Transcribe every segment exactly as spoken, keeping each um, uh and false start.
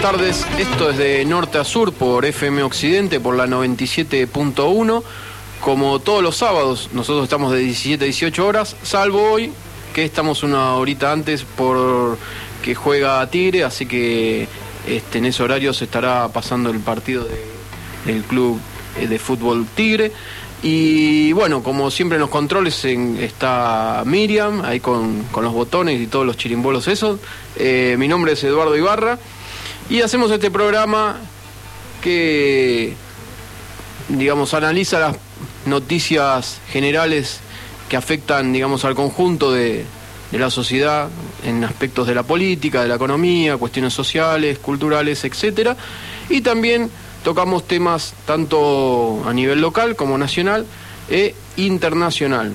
tardes, esto es de norte a sur por F M Occidente, por la noventa y siete punto uno. Como todos los sábados, nosotros estamos de diecisiete a dieciocho horas, salvo hoy, que estamos una horita antes por que juega Tigre, así que este, en ese horario se estará pasando el partido de, del club de fútbol Tigre. Y bueno, como siempre en los controles en, está Miriam, ahí con, con los botones y todos los chirimbolos esos. Eh, mi nombre es Eduardo Ibarra y hacemos este programa que, digamos, analiza las noticias generales que afectan, digamos, al conjunto de, de la sociedad en aspectos de la política, de la economía, cuestiones sociales, culturales, etcétera. Y también tocamos temas tanto a nivel local como nacional e internacional.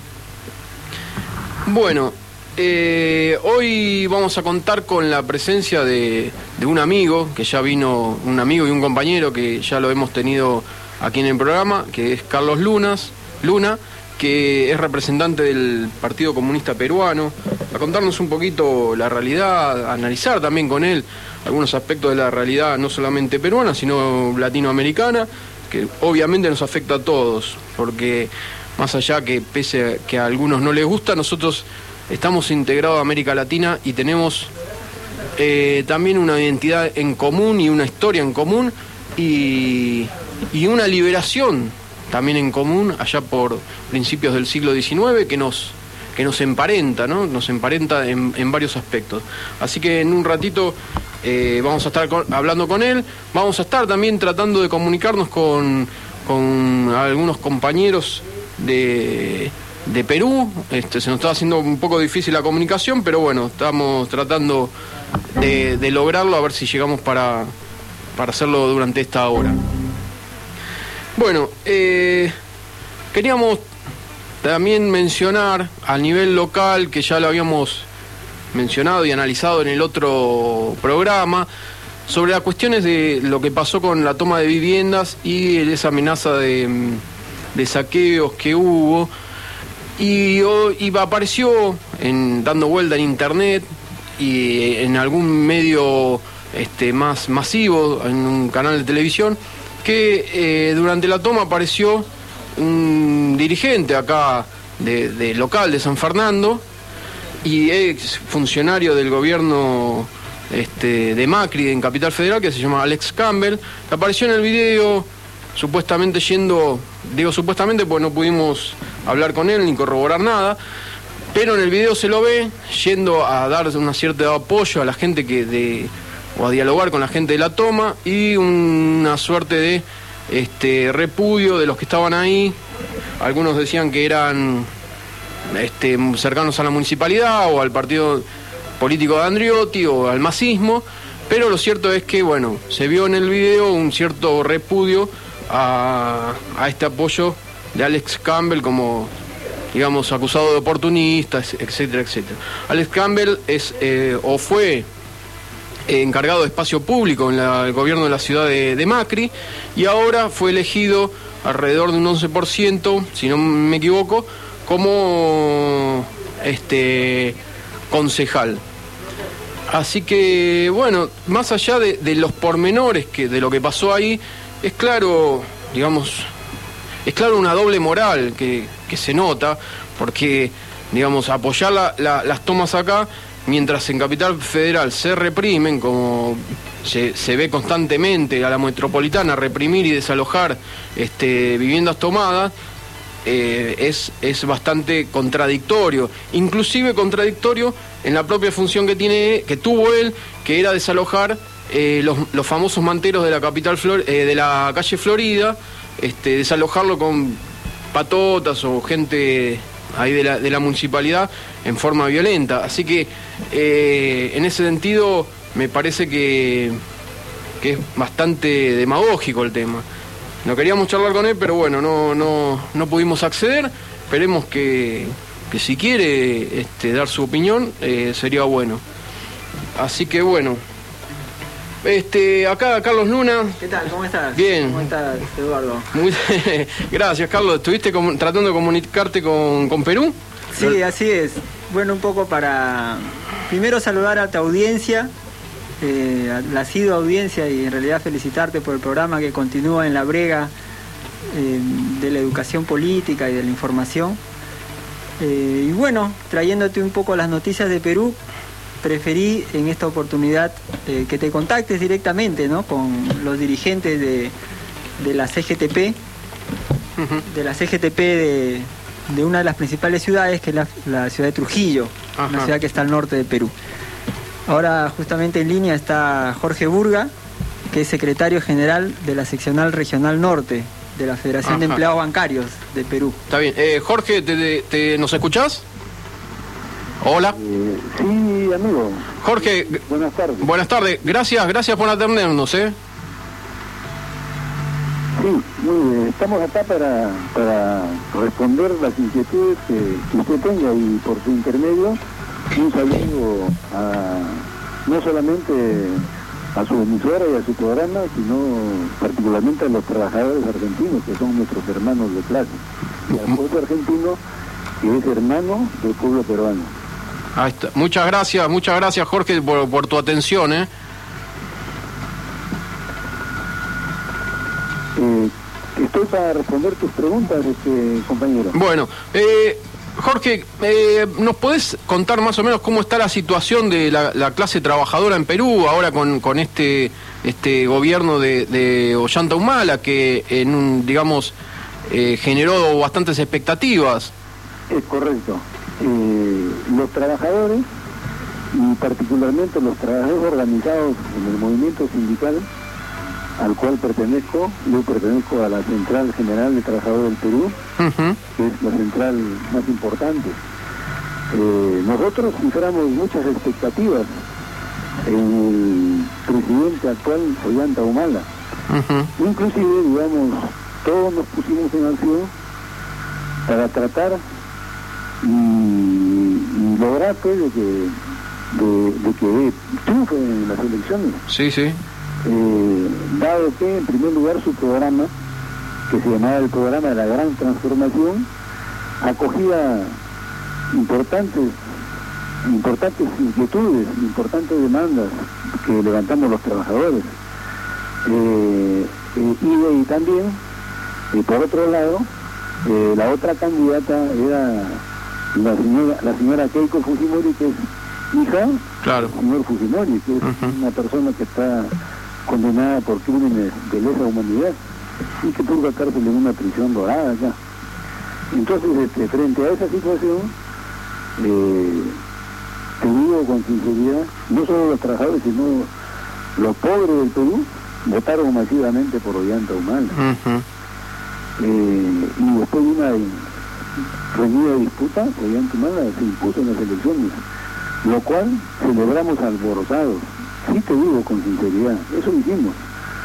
Bueno, eh, hoy vamos a contar con la presencia de, de un amigo, que ya vino, un amigo y un compañero que ya lo hemos tenido aquí en el programa, que es Carlos Lunas, Luna, que es representante del Partido Comunista Peruano, a contarnos un poquito la realidad, a analizar también con él algunos aspectos de la realidad no solamente peruana, sino latinoamericana, que obviamente nos afecta a todos, porque más allá que pese a que a algunos no les gusta, nosotros estamos integrados a América Latina y tenemos eh, también una identidad en común y una historia en común y, y una liberación también en común allá por principios del siglo diecinueve que nos, que nos emparenta, ¿no? Nos emparenta en, en varios aspectos. Así que en un ratito eh, vamos a estar con, hablando con él, vamos a estar también tratando de comunicarnos con, con algunos compañeros de, de Perú. Este, se nos está haciendo un poco difícil la comunicación, pero bueno, estamos tratando de, de lograrlo, a ver si llegamos para, para hacerlo durante esta hora. Bueno, eh, queríamos también mencionar a nivel local, que ya lo habíamos mencionado y analizado en el otro programa, sobre las cuestiones de lo que pasó con la toma de viviendas y esa amenaza de, de saqueos que hubo. Y, y apareció en, dando vuelta en internet y en algún medio este, más masivo, en un canal de televisión, que eh, durante la toma apareció un dirigente acá de, de local de San Fernando y ex funcionario del gobierno este, de Macri en Capital Federal, que se llama Alex Campbell, que apareció en el video supuestamente yendo, digo supuestamente porque no pudimos hablar con él ni corroborar nada, pero en el video se lo ve yendo a dar una cierta apoyo a la gente que de o a dialogar con la gente de la toma y una suerte de este repudio de los que estaban ahí. Algunos decían que eran este, cercanos a la municipalidad o al partido político de Andriotti o al masismo, pero lo cierto es que, bueno, se vio en el video un cierto repudio a, a este apoyo de Alex Campbell como, digamos, acusado de oportunista, etcétera, etcétera. Alex Campbell es eh, o fue encargado de espacio público en la, el gobierno de la ciudad de, de Macri, y ahora fue elegido alrededor de un once por ciento, si no me equivoco, como este concejal. Así que, bueno, más allá de, de los pormenores que de lo que pasó ahí, es claro, digamos, es claro una doble moral que, que se nota, porque, digamos, apoyar la, la, las tomas acá, mientras en Capital Federal se reprimen, como se, se ve constantemente a la metropolitana reprimir y desalojar este, viviendas tomadas, eh, es, es bastante contradictorio, inclusive contradictorio en la propia función que tiene, que tuvo él, que era desalojar eh, los, los famosos manteros de la capital Flor, eh, de la calle Florida, este, desalojarlo con patotas o gente ahí de la, de la municipalidad en forma violenta. Así que eh, en ese sentido me parece que, que es bastante demagógico el tema. No queríamos charlar con él, pero bueno, no, no, no pudimos acceder. Esperemos que, que si quiere este, dar su opinión, eh, sería bueno. Así que bueno, este, acá Carlos Luna. ¿Qué tal? ¿Cómo estás? Bien. ¿Cómo estás, Eduardo? Muy, gracias, Carlos. ¿Estuviste com- tratando de comunicarte con, con Perú? Sí, así es. Bueno, un poco para primero saludar a tu audiencia, eh, la asidua audiencia y en realidad felicitarte por el programa que continúa en la brega eh, de la educación política y de la información. Eh, y bueno, trayéndote un poco las noticias de Perú, preferí en esta oportunidad eh, que te contactes directamente, ¿no?, con los dirigentes de, de la C G T P, uh-huh. de la C G T P de, de una de las principales ciudades, que es la, la ciudad de Trujillo, uh-huh. una ciudad que está al norte de Perú. Ahora justamente en línea está Jorge Burga, que es secretario general de la seccional regional norte de la Federación uh-huh. de Empleados Bancarios de Perú. Está bien. Eh, Jorge, ¿te, te, te, ¿nos escuchás? Hola. Eh, sí, amigo. Jorge. Buenas tardes. Buenas tardes. Gracias, gracias por atendernos, ¿eh? Sí, muy bien. Estamos acá para, para responder las inquietudes que, que usted tenga y por su intermedio un saludo a, no solamente a su emisora y a su programa, sino particularmente a los trabajadores argentinos, que son nuestros hermanos de clase, y al pueblo argentino, que es hermano del pueblo peruano. Ahí está. Muchas gracias, muchas gracias, Jorge, por, por tu atención, ¿eh? Eh, estoy para responder tus preguntas, este, compañero. Bueno, eh, Jorge, eh, ¿nos podés contar más o menos cómo está la situación de la, la clase trabajadora en Perú ahora con, con este este gobierno de, de Ollanta Humala, que en un, digamos, eh, generó bastantes expectativas? Es correcto. Eh, los trabajadores, y particularmente los trabajadores organizados en el movimiento sindical al cual pertenezco, yo pertenezco a la Central General de Trabajadores del Perú, uh-huh. que es la central más importante. Eh, nosotros ciframos muchas expectativas en el presidente actual, Ollanta Humala. Uh-huh. Inclusive, digamos, todos nos pusimos en acción para tratar y, y lograr pues, de que de, de que triunfe en las elecciones. Sí, sí. Eh, dado que en primer lugar su programa, que se llamaba el programa de la gran transformación, acogía importantes importantes inquietudes, importantes demandas que levantamos los trabajadores. Eh, eh, y, y también, eh, por otro lado, eh, la otra candidata era la señora, la señora Keiko Fujimori, que es hija claro. del señor Fujimori, que es uh-huh. una persona que está condenada por crímenes de lesa humanidad y que purga cárcel en una prisión dorada acá. Entonces, este, frente a esa situación, eh, te digo con sinceridad, no solo los trabajadores, sino los pobres del Perú votaron masivamente por Ollanta Humala. Uh-huh. eh, y después de una reñida disputa, Ollanta Humala se impuso en las elecciones, lo cual celebramos alborozados. Sí te digo con sinceridad, eso lo hicimos.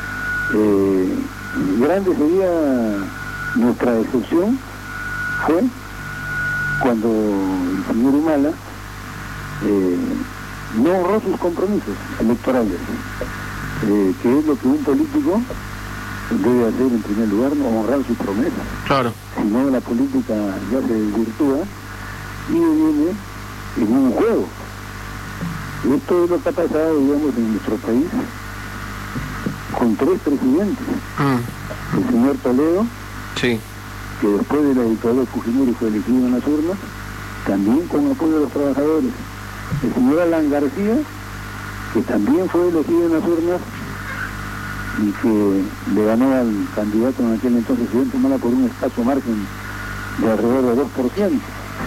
Eh, grande sería nuestra decepción fue cuando el señor Humala eh, no honró sus compromisos electorales, eh, que es lo que un político debe hacer en primer lugar, no honrar sus promesas. Claro. Si no, la política ya se desvirtúa y viene en un juego. Esto es lo que ha pasado, digamos, en nuestro país con tres presidentes. Mm. El señor Toledo, sí. que después de la dictadura de Fujimori fue elegido en las urnas, también con apoyo de los trabajadores. El señor Alan García, que también fue elegido en las urnas y que le ganó al candidato en aquel entonces, Ollanta Humala, por un escaso margen de alrededor de dos por ciento.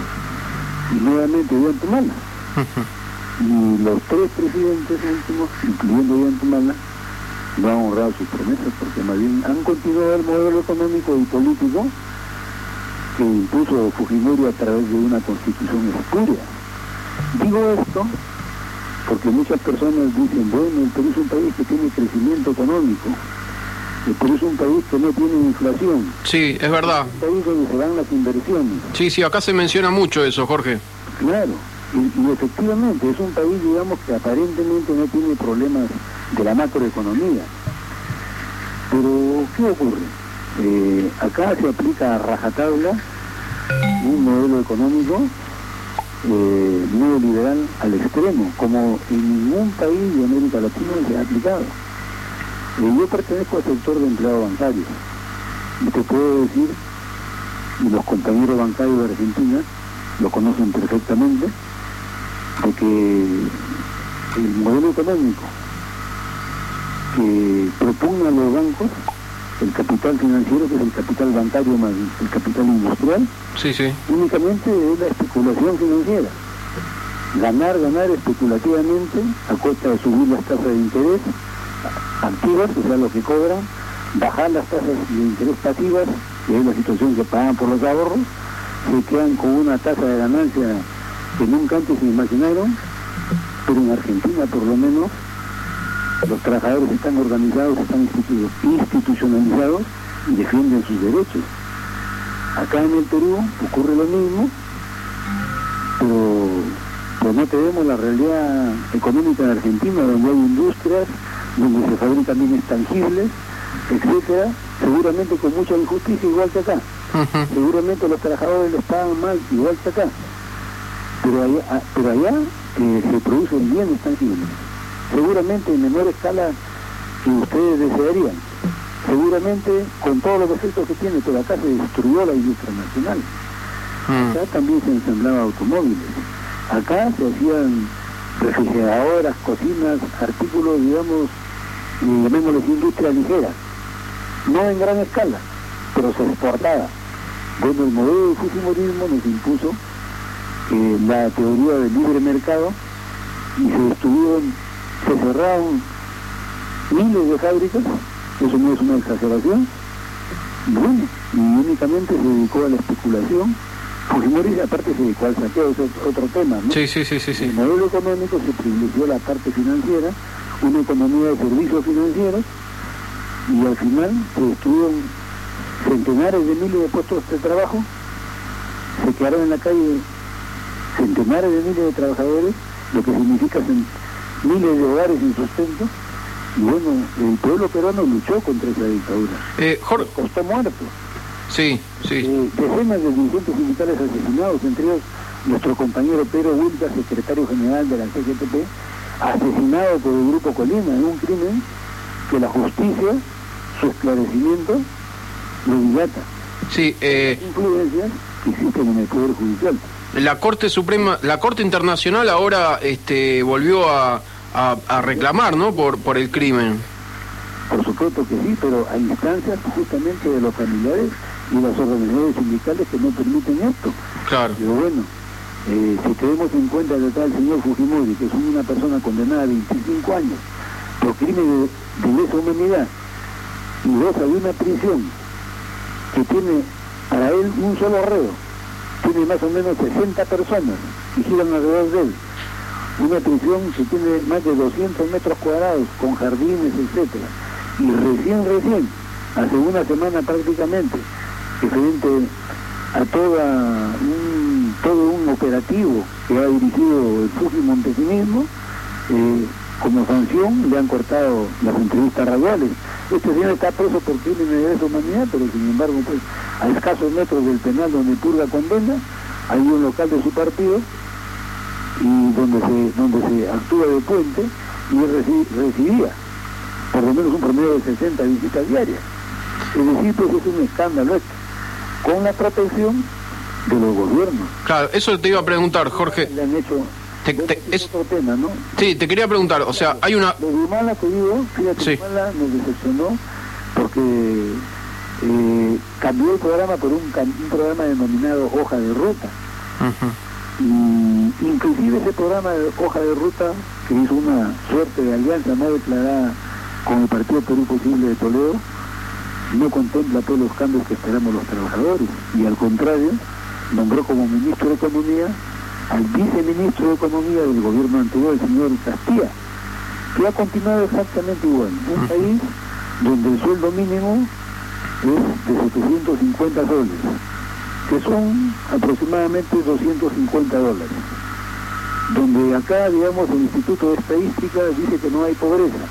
Y nuevamente Ollanta Humala. Uh-huh. Y los tres presidentes últimos, incluyendo Ollanta Humala, no han honrado sus promesas, porque más bien han continuado el modelo económico y político que impuso Fujimori a través de una constitución espuria. Digo esto porque muchas personas dicen, bueno, el Perú es un país que tiene crecimiento económico, el Perú es un país que no tiene inflación. Sí, es verdad. Es un país donde se dan las inversiones. Sí, sí, acá se menciona mucho eso, Jorge. Claro, y, y efectivamente es un país, digamos, que aparentemente no tiene problemas de la macroeconomía. Pero, ¿qué ocurre? Eh, acá se aplica a rajatabla un modelo económico eh, neoliberal al extremo, como en ningún país de América Latina se ha aplicado. Eh, yo pertenezco al sector de empleados bancarios, y te puedo decir, y los compañeros bancarios de Argentina lo conocen perfectamente, de que el modelo económico que propugnan los bancos, el capital financiero, que es el capital bancario más el capital industrial, sí, sí. únicamente es la especulación financiera. Ganar, ganar especulativamente a costa de subir las tasas de interés activas, o sea, lo que cobran, bajar las tasas de interés pasivas, que es la situación que pagan por los ahorros, se quedan con una tasa de ganancia que nunca antes se imaginaron, pero en Argentina por lo menos los trabajadores están organizados, están institu institucionalizados y defienden sus derechos. Acá en el Perú ocurre lo mismo, pero, pero no tenemos la realidad económica de Argentina, donde hay industrias, donde se fabrican bienes tangibles, etcétera, seguramente con mucha injusticia igual que acá. Uh-huh. Seguramente los trabajadores les pagan mal igual que acá, pero allá, pero allá eh, se producen bienes tangibles, seguramente en menor escala que ustedes desearían, seguramente con todos los efectos que tiene, pero acá se destruyó la industria nacional. Uh-huh. Acá también se ensamblaban automóviles, acá se hacían refrigeradoras, cocinas, artículos, digamos, llamémosles industria ligera, no en gran escala, pero se exportaba. Bueno, el modelo del fujimorismo nos impuso eh, la teoría del libre mercado y se estuvieron, se cerraron miles de fábricas, eso no es una exageración, y bueno, y únicamente se dedicó a la especulación. Fujimori aparte se dedicó al saqueo, eso es otro tema, ¿no? Sí, sí, sí, sí, sí. El modelo económico se privilegió la parte financiera, una economía de servicios financieros, y al final se destruyeron centenares de miles de puestos de trabajo, se quedaron en la calle centenares de miles de trabajadores, lo que significa miles de hogares sin sustento, y bueno, el pueblo peruano luchó contra esa dictadura. Eh, Jorge... Costó muertos. Sí, sí. Eh, decenas de dirigentes sindicales asesinados, entre ellos nuestro compañero Pedro Wilca, secretario general de la C G T P, asesinado por el Grupo Colima en un crimen que la justicia, su esclarecimiento, lo dilata. Sí, eh... Las influencias que existen en el Poder Judicial. La Corte Suprema, la Corte Internacional ahora este, volvió a, a, a reclamar, ¿no?, por, por el crimen. Por supuesto que sí, pero a instancias justamente de los familiares y las organizaciones sindicales que no permiten esto. Claro. Pero bueno, eh, si tenemos en cuenta que está el señor Fujimori, que es una persona condenada a veinticinco años por crímenes de, de lesa humanidad, y goza de una prisión que tiene para él un solo reo, tiene más o menos sesenta personas que giran alrededor de él, una prisión que tiene más de doscientos metros cuadrados, con jardines, etcétera, y recién, recién, hace una semana prácticamente, referente a toda un, todo un operativo que ha dirigido el Fujimontesinismo, eh, como sanción le han cortado las entrevistas radiales. Este señor está preso por crímenes de lesa humanidad, pero sin embargo, pues, a escasos metros del penal donde purga condena, hay un local de su partido, y donde se, donde se actúa de puente, y él reci, recibía por lo menos un promedio de sesenta visitas diarias. Es decir, pues es un escándalo esto, con la protección de los gobiernos. Claro, eso te iba a preguntar, Jorge. Le han hecho... Te, te, es otro tema, ¿no? Sí, te quería preguntar, o sea, hay una... Lo de Humala, te digo, fíjate, sí. Humala nos decepcionó porque eh, cambió el programa por un, un programa denominado Hoja de Ruta. Uh-huh. Y inclusive ese programa de Hoja de Ruta, que hizo una suerte de alianza no declarada con el Partido Perú Posible de Toledo, no contempla todos los cambios que esperamos los trabajadores, y al contrario, nombró como ministro de Economía al viceministro de Economía del gobierno anterior, el señor Castilla, que ha continuado exactamente igual. Un país donde el sueldo mínimo es de setecientos cincuenta soles, que son aproximadamente doscientos cincuenta dólares. Donde acá, digamos, el Instituto de Estadística dice que no hay pobreza,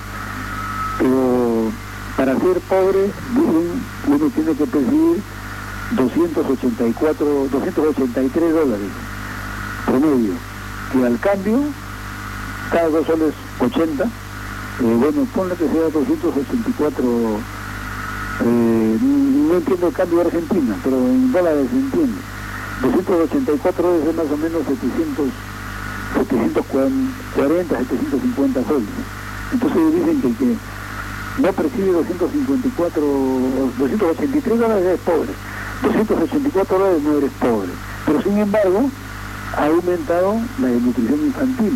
pero para ser pobre, dicen, uno tiene que percibir doscientos ochenta y cuatro, doscientos ochenta y tres dólares. promedio, que al cambio, cada dos soles ochenta, eh, bueno, ponle que sea doscientos ochenta y cuatro, eh, no entiendo el cambio de Argentina, pero en dólares se entiende. doscientos ochenta y cuatro es más o menos setecientos, setecientos cuarenta, setecientos cincuenta soles. Entonces dicen que el que no percibe doscientos cincuenta y cuatro, doscientos ochenta y tres dólares es pobre, doscientos ochenta y cuatro dólares no eres pobre. Pero sin embargo, ha aumentado la desnutrición infantil,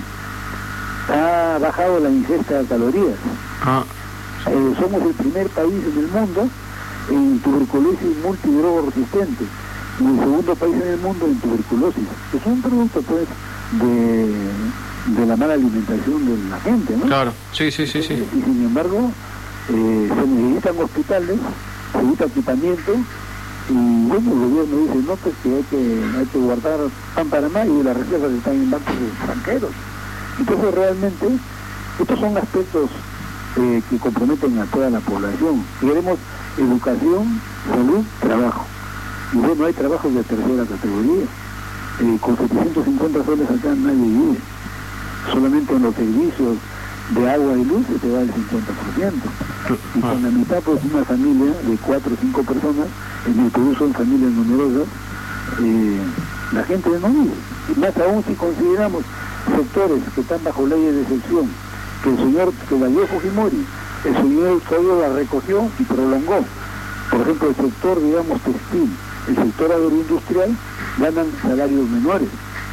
ha bajado la ingesta de calorías. Ah. Eh, somos el primer país en el mundo en tuberculosis multidrogoresistente y el segundo país en el mundo en tuberculosis. Es un producto, pues, de, de la mala alimentación de la gente, ¿no? Claro, sí, sí, sí, sí. Y sin embargo, eh, se necesitan hospitales, se necesita equipamiento, y bueno, el gobierno dice, no, pues que hay que, hay que guardar pan para más y las reservas están en bancos extranjeros. Entonces realmente, estos son aspectos eh, que comprometen a toda la población. Queremos educación, salud, trabajo. Y bueno, hay trabajos de tercera categoría. Eh, con setecientos cincuenta soles acá nadie vive. Solamente en los servicios de agua y luz se te va el cincuenta por ciento. Y con la mitad, pues una familia de cuatro o cinco personas, en el Perú son familias numerosas, eh, la gente no vive. Y más aún si consideramos sectores que están bajo leyes de excepción, que el señor, que la dio Fujimori, el señor solo la recogió y prolongó. Por ejemplo, el sector, digamos, textil, el sector agroindustrial, ganan salarios menores.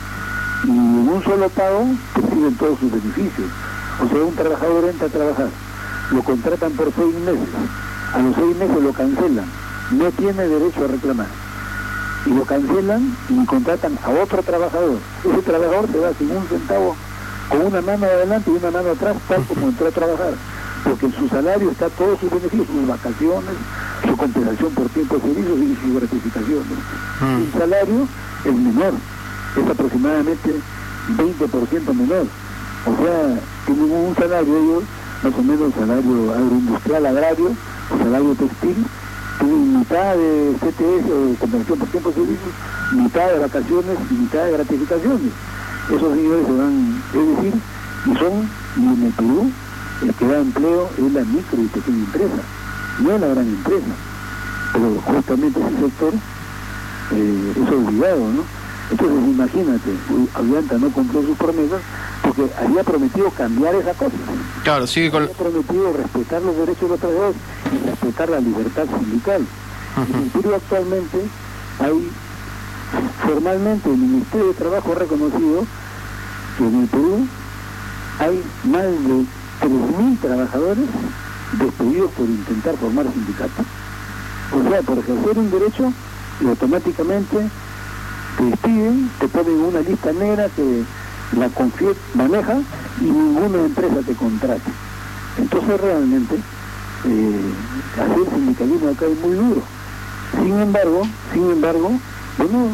Y en un solo pago perciben todos sus beneficios. O sea, un trabajador entra a trabajar, lo contratan por seis meses, a los seis meses lo cancelan, no tiene derecho a reclamar. Y lo cancelan y contratan a otro trabajador. Ese trabajador se va sin un centavo, con una mano adelante y una mano atrás, tal como entró a trabajar. Porque en su salario está todos sus beneficios, sus vacaciones, su compensación por tiempo de servicios y sus gratificaciones. Mm. El salario es menor, es aproximadamente veinte por ciento menor. O sea, tienen un salario ellos, más o menos salario agroindustrial, agrario, o salario textil, tienen mitad de C T S o de compensación por tiempo de servicios, mitad de vacaciones y mitad de gratificaciones. Esos señores se van, es decir, y son, y en el Perú, el que da empleo es la micro y pequeña empresa, no es la gran empresa. Pero justamente ese sector eh, es olvidado, ¿no? Entonces imagínate, Ollanta no cumplió sus promesas porque había prometido cambiar esa cosa. Claro, sí, con... había prometido respetar los derechos de los trabajadores y respetar la libertad sindical. Uh-huh. En el Perú actualmente hay, formalmente el Ministerio de Trabajo ha reconocido que en el Perú hay más de tres mil trabajadores despedidos por intentar formar sindicatos. O sea, por ejercer un derecho y automáticamente te despiden, te ponen una lista negra que la CONFIEP maneja y ninguna empresa te contrata. Entonces realmente eh, hacer sindicalismo acá es muy duro. Sin embargo, sin embargo, bueno,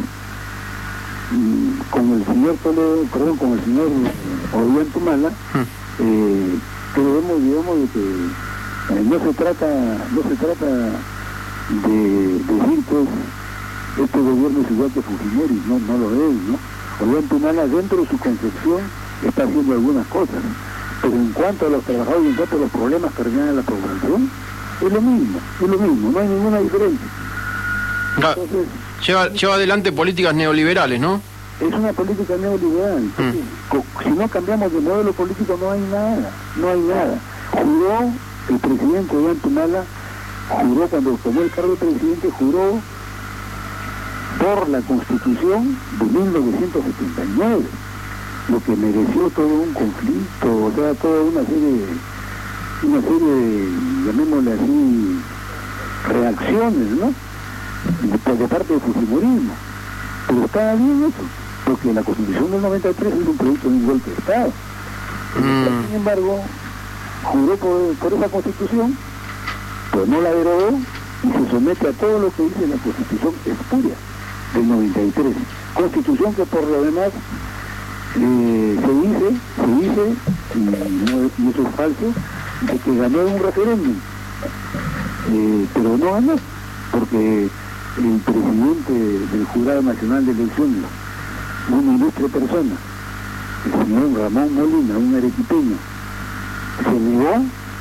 con el señor Toledo, perdón, con el señor Ollanta, eh, creemos, digamos, de que eh, no se trata, no se trata de decir, pues, este gobierno es igual que Fujimori, no, no lo es, ¿no? Ollanta dentro de su concepción está haciendo algunas cosas, pero en cuanto a los trabajadores y en cuanto a los problemas que ordenan la población, es lo mismo, es lo mismo, no hay ninguna diferencia. Entonces, lleva, lleva adelante políticas neoliberales, ¿no? Es una política neoliberal. Entonces, mm. si no cambiamos de modelo político no hay nada, no hay nada. Juró el presidente Ollanta, juró cuando tomó el cargo de presidente, juró por la Constitución de mil novecientos setenta y nueve, lo que mereció todo un conflicto, o sea, toda una serie de, una serie de, llamémosle así, reacciones, ¿no? De, de parte del fujimorismo. Pero estaba bien eso, porque la Constitución del noventa y tres es un producto de un golpe de Estado. Mm. Sin embargo, juró por, por esa Constitución, pues no la derogó y se somete a todo lo que dice la Constitución espuria del noventa y tres. Constitución que por lo demás eh, se dice, se dice, y, no, y eso es falso, de que ganó un referéndum, eh, pero no ganó, porque el presidente del Jurado Nacional de Elecciones una ilustre persona, el señor Ramón Molina, un arequipeño, se negó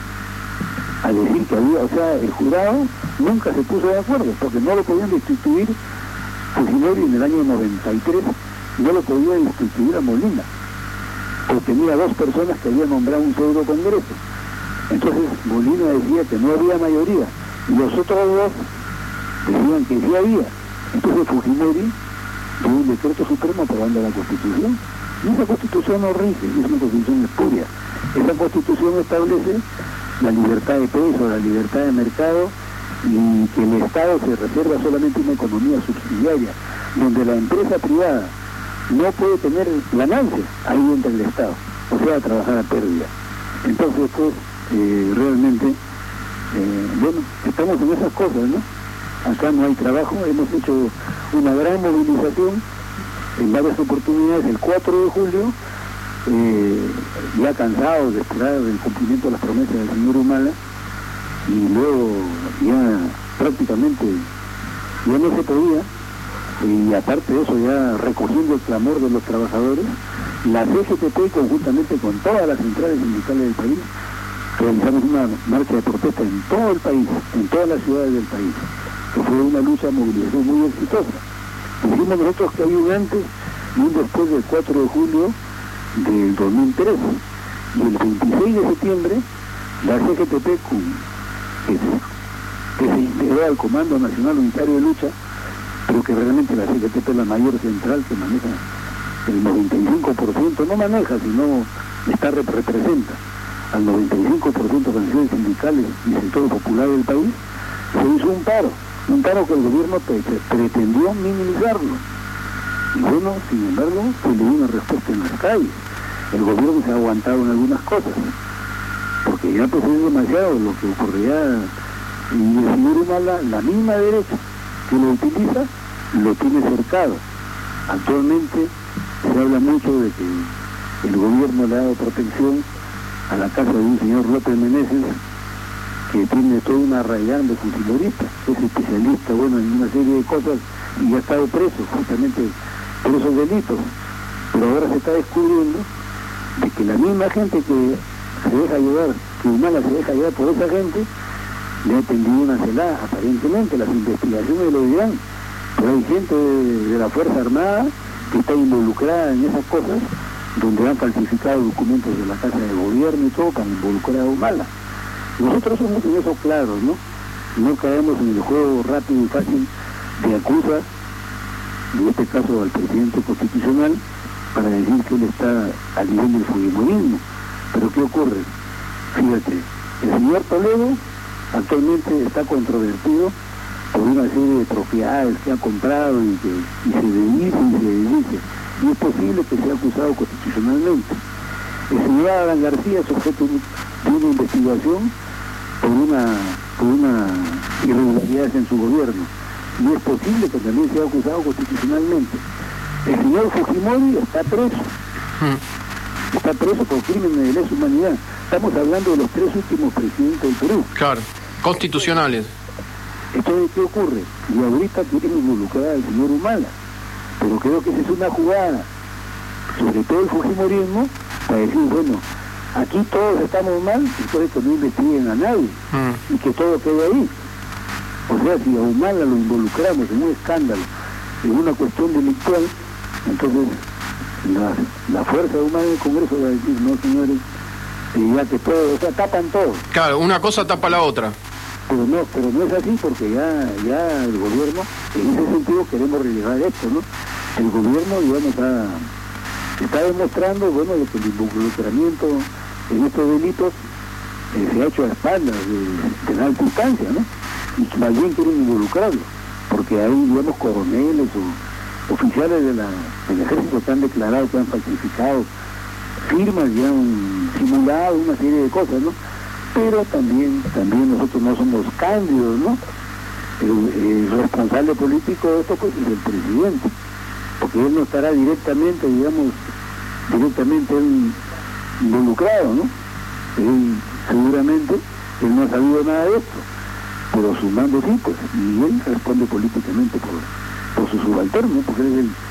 a decir que había, o sea, el jurado nunca se puso de acuerdo, porque no lo podían destituir Fujimori en el año noventa y tres, no lo podía destituir a Molina, porque tenía dos personas que habían nombrado un pseudo congreso. Entonces Molina decía que no había mayoría, y los otros dos decían que sí había. Entonces Fujimori dio un decreto supremo aprobando la Constitución, y esa Constitución no rige, es una Constitución espuria. Esa Constitución establece la libertad de precio, la libertad de mercado, y que el Estado se reserva solamente una economía subsidiaria, donde la empresa privada no puede tener ganancia, ahí entra el Estado, o sea, trabajar a pérdida. Entonces, pues, eh, realmente, eh, bueno, estamos en esas cosas, ¿no? Acá no hay trabajo, hemos hecho una gran movilización en varias oportunidades, el cuatro de julio, eh, ya cansados de esperar el cumplimiento de las promesas del señor Humala, y luego ya prácticamente ya no se podía, y aparte de eso ya recogiendo el clamor de los trabajadores, la C G T P conjuntamente con todas las centrales sindicales del país realizamos una marcha de protesta en todo el país, en todas las ciudades del país, que fue una lucha, movilización muy exitosa. Dijimos nosotros que había un antes y un después del cuatro de julio del dos mil trece, y el veintiséis de septiembre la C G T P, que se, que se integró al Comando Nacional Unitario de Lucha, pero que realmente la C G T P es la mayor central que maneja el noventa y cinco por ciento, no maneja, sino está representa al noventa y cinco por ciento de organizaciones sindicales y sector popular del país, se hizo un paro, un paro que el gobierno pre pretendió minimizarlo. Y bueno, sin embargo, se le dio una respuesta en las calles. El gobierno se ha aguantado en algunas cosas, porque ya pues es demasiado lo que ocurría, y el señor Humala, la misma derecha que lo utiliza, lo tiene cercado. Actualmente se habla mucho de que el gobierno le ha dado protección a la casa de un señor López Meneses, que tiene toda una raigambre de fusilorista, es especialista, bueno, en una serie de cosas, y ha estado preso justamente por esos delitos. Pero ahora se está descubriendo de que la misma gente que se deja llevar, que Humala se deja llevar por esa gente, le ha tendido una celada, aparentemente las investigaciones lo dirán, pero hay gente de, de la Fuerza Armada que está involucrada en esas cosas, donde han falsificado documentos de la Casa de Gobierno y todo para involucrar a Humala. Nosotros somos en eso claros, ¿no? No caemos en el juego rápido y fácil de acusar, en este caso al presidente constitucional, para decir que él está al nivel del fujimorismo. Pero ¿qué ocurre? Fíjate, el señor Toledo actualmente está controvertido por una serie de propiedades que ha comprado y que y se dedica y se dedica, y es posible que sea acusado constitucionalmente. El señor Adán García es objeto de una investigación por una, por una irregularidades en su gobierno, y es posible que también sea acusado constitucionalmente. El señor Fujimori está preso, está preso por crímenes de lesa humanidad. Estamos hablando de los tres últimos presidentes del Perú. Claro, constitucionales. Entonces, ¿qué ocurre? Y ahorita quieren involucrar al señor Humala, pero creo que esa es una jugada, sobre todo el fujimorismo, para decir, bueno, aquí todos estamos mal, y por eso no investiguen a nadie, mm. y que todo quede ahí. O sea, si a Humala lo involucramos en un escándalo, en una cuestión delictual, entonces la, la fuerza humana del Congreso va a decir, no señores, eh, ya que todo, o sea, tapan todo. Claro, una cosa tapa la otra. Pero no, pero no es así, porque ya, ya el gobierno, en ese sentido queremos relevar esto, ¿no? El gobierno ya nos ha, está demostrando, bueno, de que el involucramiento en estos delitos eh, se ha hecho a espaldas de, de alta instancia, ¿no? Y más bien quieren involucrarlo, porque hay, digamos, coroneles o oficiales de la, del ejército que han declarado que han falsificado firmas y han simulado una serie de cosas, ¿no? Pero también, también nosotros no somos cándidos, ¿no? El, el responsable político de esto pues es el presidente, porque él no estará directamente, digamos, directamente él involucrado, ¿no? Él seguramente, él no ha sabido nada de esto, pero su mando sí, pues, y él responde políticamente por, por su subalterno, porque él es el,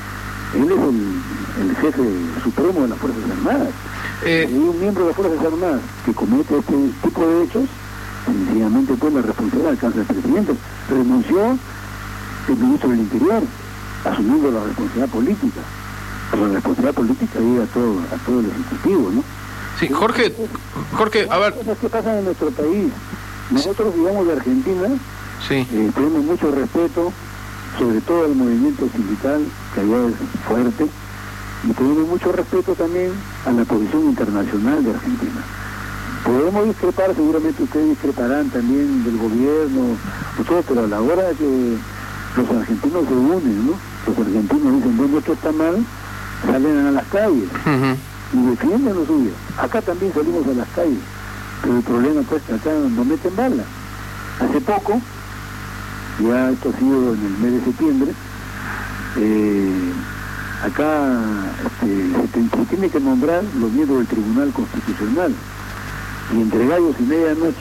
Él es el, el jefe supremo de las Fuerzas Armadas. Eh... Y un miembro de las Fuerzas Armadas que comete este tipo de hechos, sencillamente pues la responsabilidad alcanza al presidente. Renunció el ministro del Interior, asumiendo la responsabilidad política. Pero la responsabilidad política llega a todo, a todo el Ejecutivo, ¿no? Sí, Jorge, Jorge, a ver... Cosas que pasan en nuestro país. Nosotros, digamos, de Argentina, sí. eh, tenemos mucho respeto, sobre todo el movimiento sindical, que allá es fuerte, y tenemos mucho respeto también a la posición internacional de Argentina. Podemos discrepar, seguramente ustedes discreparán también del gobierno, todo, pero a la hora que los argentinos se unen, ¿no? Los argentinos dicen, bueno, esto está mal, salen a las calles uh-huh. y defienden lo suyo. Acá también salimos a las calles, pero el problema pues que acá no meten bala. Hace poco, ya esto ha sido en el mes de septiembre, eh, acá este, se, se tiene que nombrar los miembros del Tribunal Constitucional, y entre gallos y medianoche,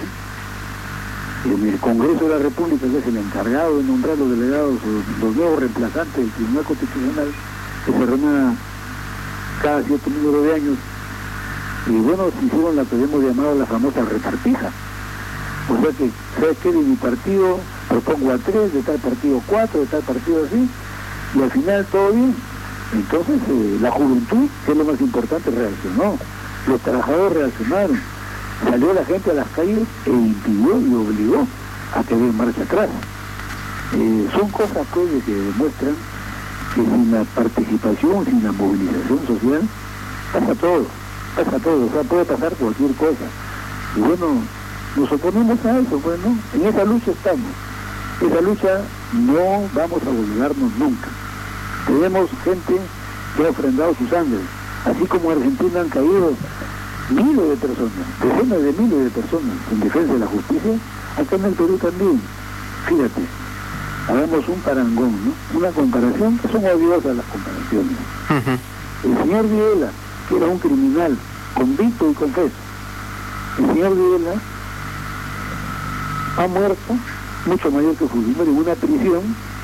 en el Congreso de la República, que es el encargado de nombrar los delegados, los, los nuevos reemplazantes del Tribunal Constitucional, que se reúna cada cierto número de años, y bueno, se hicieron la que hemos llamado la famosa repartija. O sea que, ¿sabes qué? De mi partido propongo a tres, de tal partido cuatro, de tal partido así, y al final todo bien. Entonces, eh, la juventud, que es lo más importante, reaccionó. Los trabajadores reaccionaron. Salió la gente a las calles e impidió y obligó a que den marcha atrás. Eh, son cosas pues que demuestran que sin la participación, sin la movilización social, pasa todo, pasa todo, o sea, puede pasar cualquier cosa. Y bueno, nos oponemos a eso, bueno, en esa lucha estamos. Esa lucha no vamos a olvidarnos nunca. Tenemos gente que ha ofrendado su sangre, así como en Argentina han caído miles de personas, decenas de miles de personas en defensa de la justicia, acá en el Perú también. Fíjate, hagamos un parangón, ¿no? Una comparación, que son odiosas las comparaciones. Uh-huh. El señor Videla, que era un criminal convicto y confeso, el señor Videla ha muerto, mucho mayor que Fujimori, en una prisión,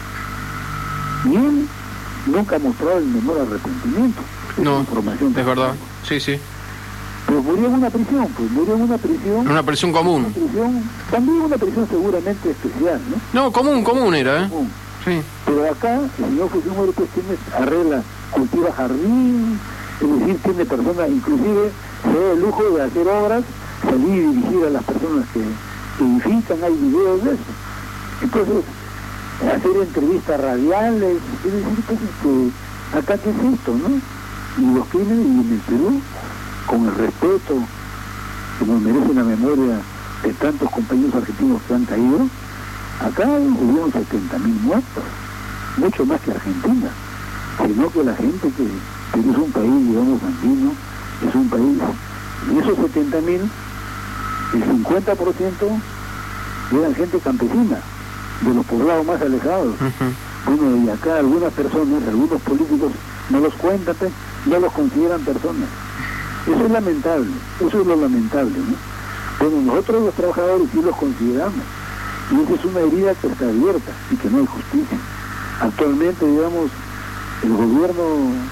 y él nunca ha mostrado el menor arrepentimiento. No, información es verdad, sí, sí. Pero murió en una prisión, pues murió en una prisión... Una prisión común. Una prisión, también una prisión seguramente especial, ¿no? No, común, común era, ¿eh? Común. Sí. Pero acá el señor Fujimori pues tiene, arregla, cultiva jardín, es decir, tiene personas, inclusive se da el lujo de hacer obras, salir y dirigir a las personas que, que edifican, hay videos de eso. Entonces, hacer entrevistas radiales, es decir, pues, que acá qué es esto, ¿no? Y los crímenes, y en el Perú, con el respeto que nos merece la memoria de tantos compañeros argentinos que han caído, acá hubo setenta mil muertos, mucho más que Argentina, sino que la gente que, que es un país, digamos, andino, es un país, y esos setenta mil, el cincuenta por ciento eran gente campesina, de los poblados más alejados. Uh-huh. Bueno, y acá algunas personas, algunos políticos no los cuentan, no los consideran personas. Eso es lamentable, eso es lo lamentable, ¿no? Bueno, nosotros los trabajadores sí los consideramos, y esa es una herida que está abierta y que no hay justicia. Actualmente, digamos, el gobierno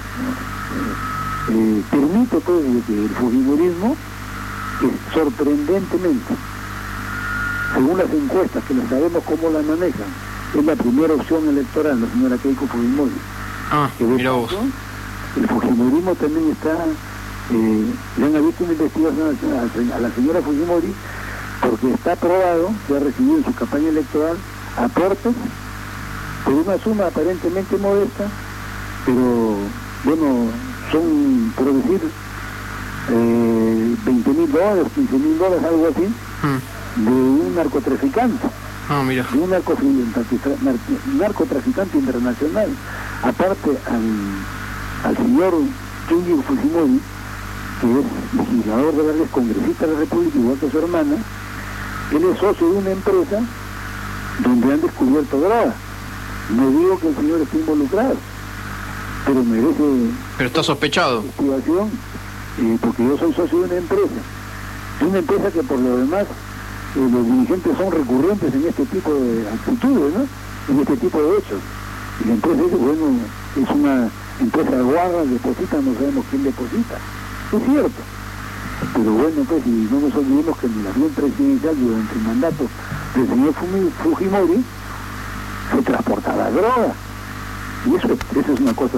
eh, eh, permite pues que el fujimorismo, que sorprendentemente, según las encuestas, que no sabemos cómo la manejan, es la primera opción electoral, la señora Keiko Fujimori. Ah, mira vos. El fujimorismo también está... Eh, le han abierto una investigación a, a la señora Fujimori porque está probado que ha recibido en su campaña electoral aportes por una suma aparentemente modesta, pero bueno, son, por decir, eh, veinte mil dólares, quince mil dólares, algo así, mm. de un narcotraficante, ah, mira. de un narcotraficante internacional, aparte al, al señor Kenji Fujimori, que es legislador de la ley, congresista de la República, igual que su hermana. Él es socio de una empresa donde han descubierto droga. No digo que el señor esté involucrado, pero merece... Pero está sospechado. Investigación, eh, porque yo soy socio de una empresa. Es una empresa que por lo demás, eh, los dirigentes son recurrentes en este tipo de actitudes, ¿no? En este tipo de hechos. Y la empresa dice, bueno, es una Entonces aguardan, depositan, no sabemos quién deposita. Es cierto. Pero bueno, pues, y no nos olvidemos que en el avión presidencial durante el mandato del señor Fujimori se transportaba droga. Y eso, eso es una cosa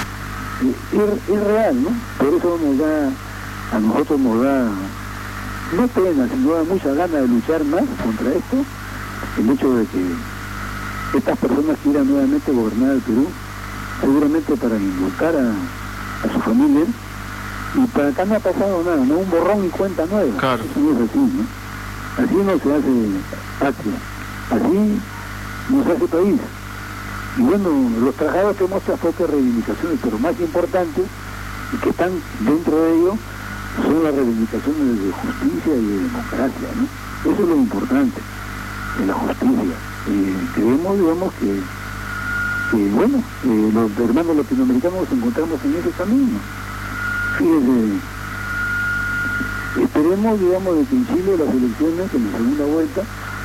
es, es real, ¿no? Por eso nos da, a nosotros nos da, no pena, sino da mucha gana de luchar más contra esto, el hecho de que estas personas quieran nuevamente gobernar el Perú, seguramente para indultar a, a su familia. Y para acá no ha pasado nada, no un borrón y cuenta nueva. Claro. Eso no es así, ¿no? Así no se hace patria, así no se hace país. Y bueno, los trabajadores tenemos otras pocas reivindicaciones, pero más importantes, y que están dentro de ello, son las reivindicaciones de justicia y de democracia, ¿no? Eso es lo importante, de la justicia. Eh, creemos, digamos, que, que bueno, eh, los hermanos latinoamericanos nos encontramos en ese camino. Fíjense, esperemos, digamos, de que en Chile las elecciones, en la segunda vuelta,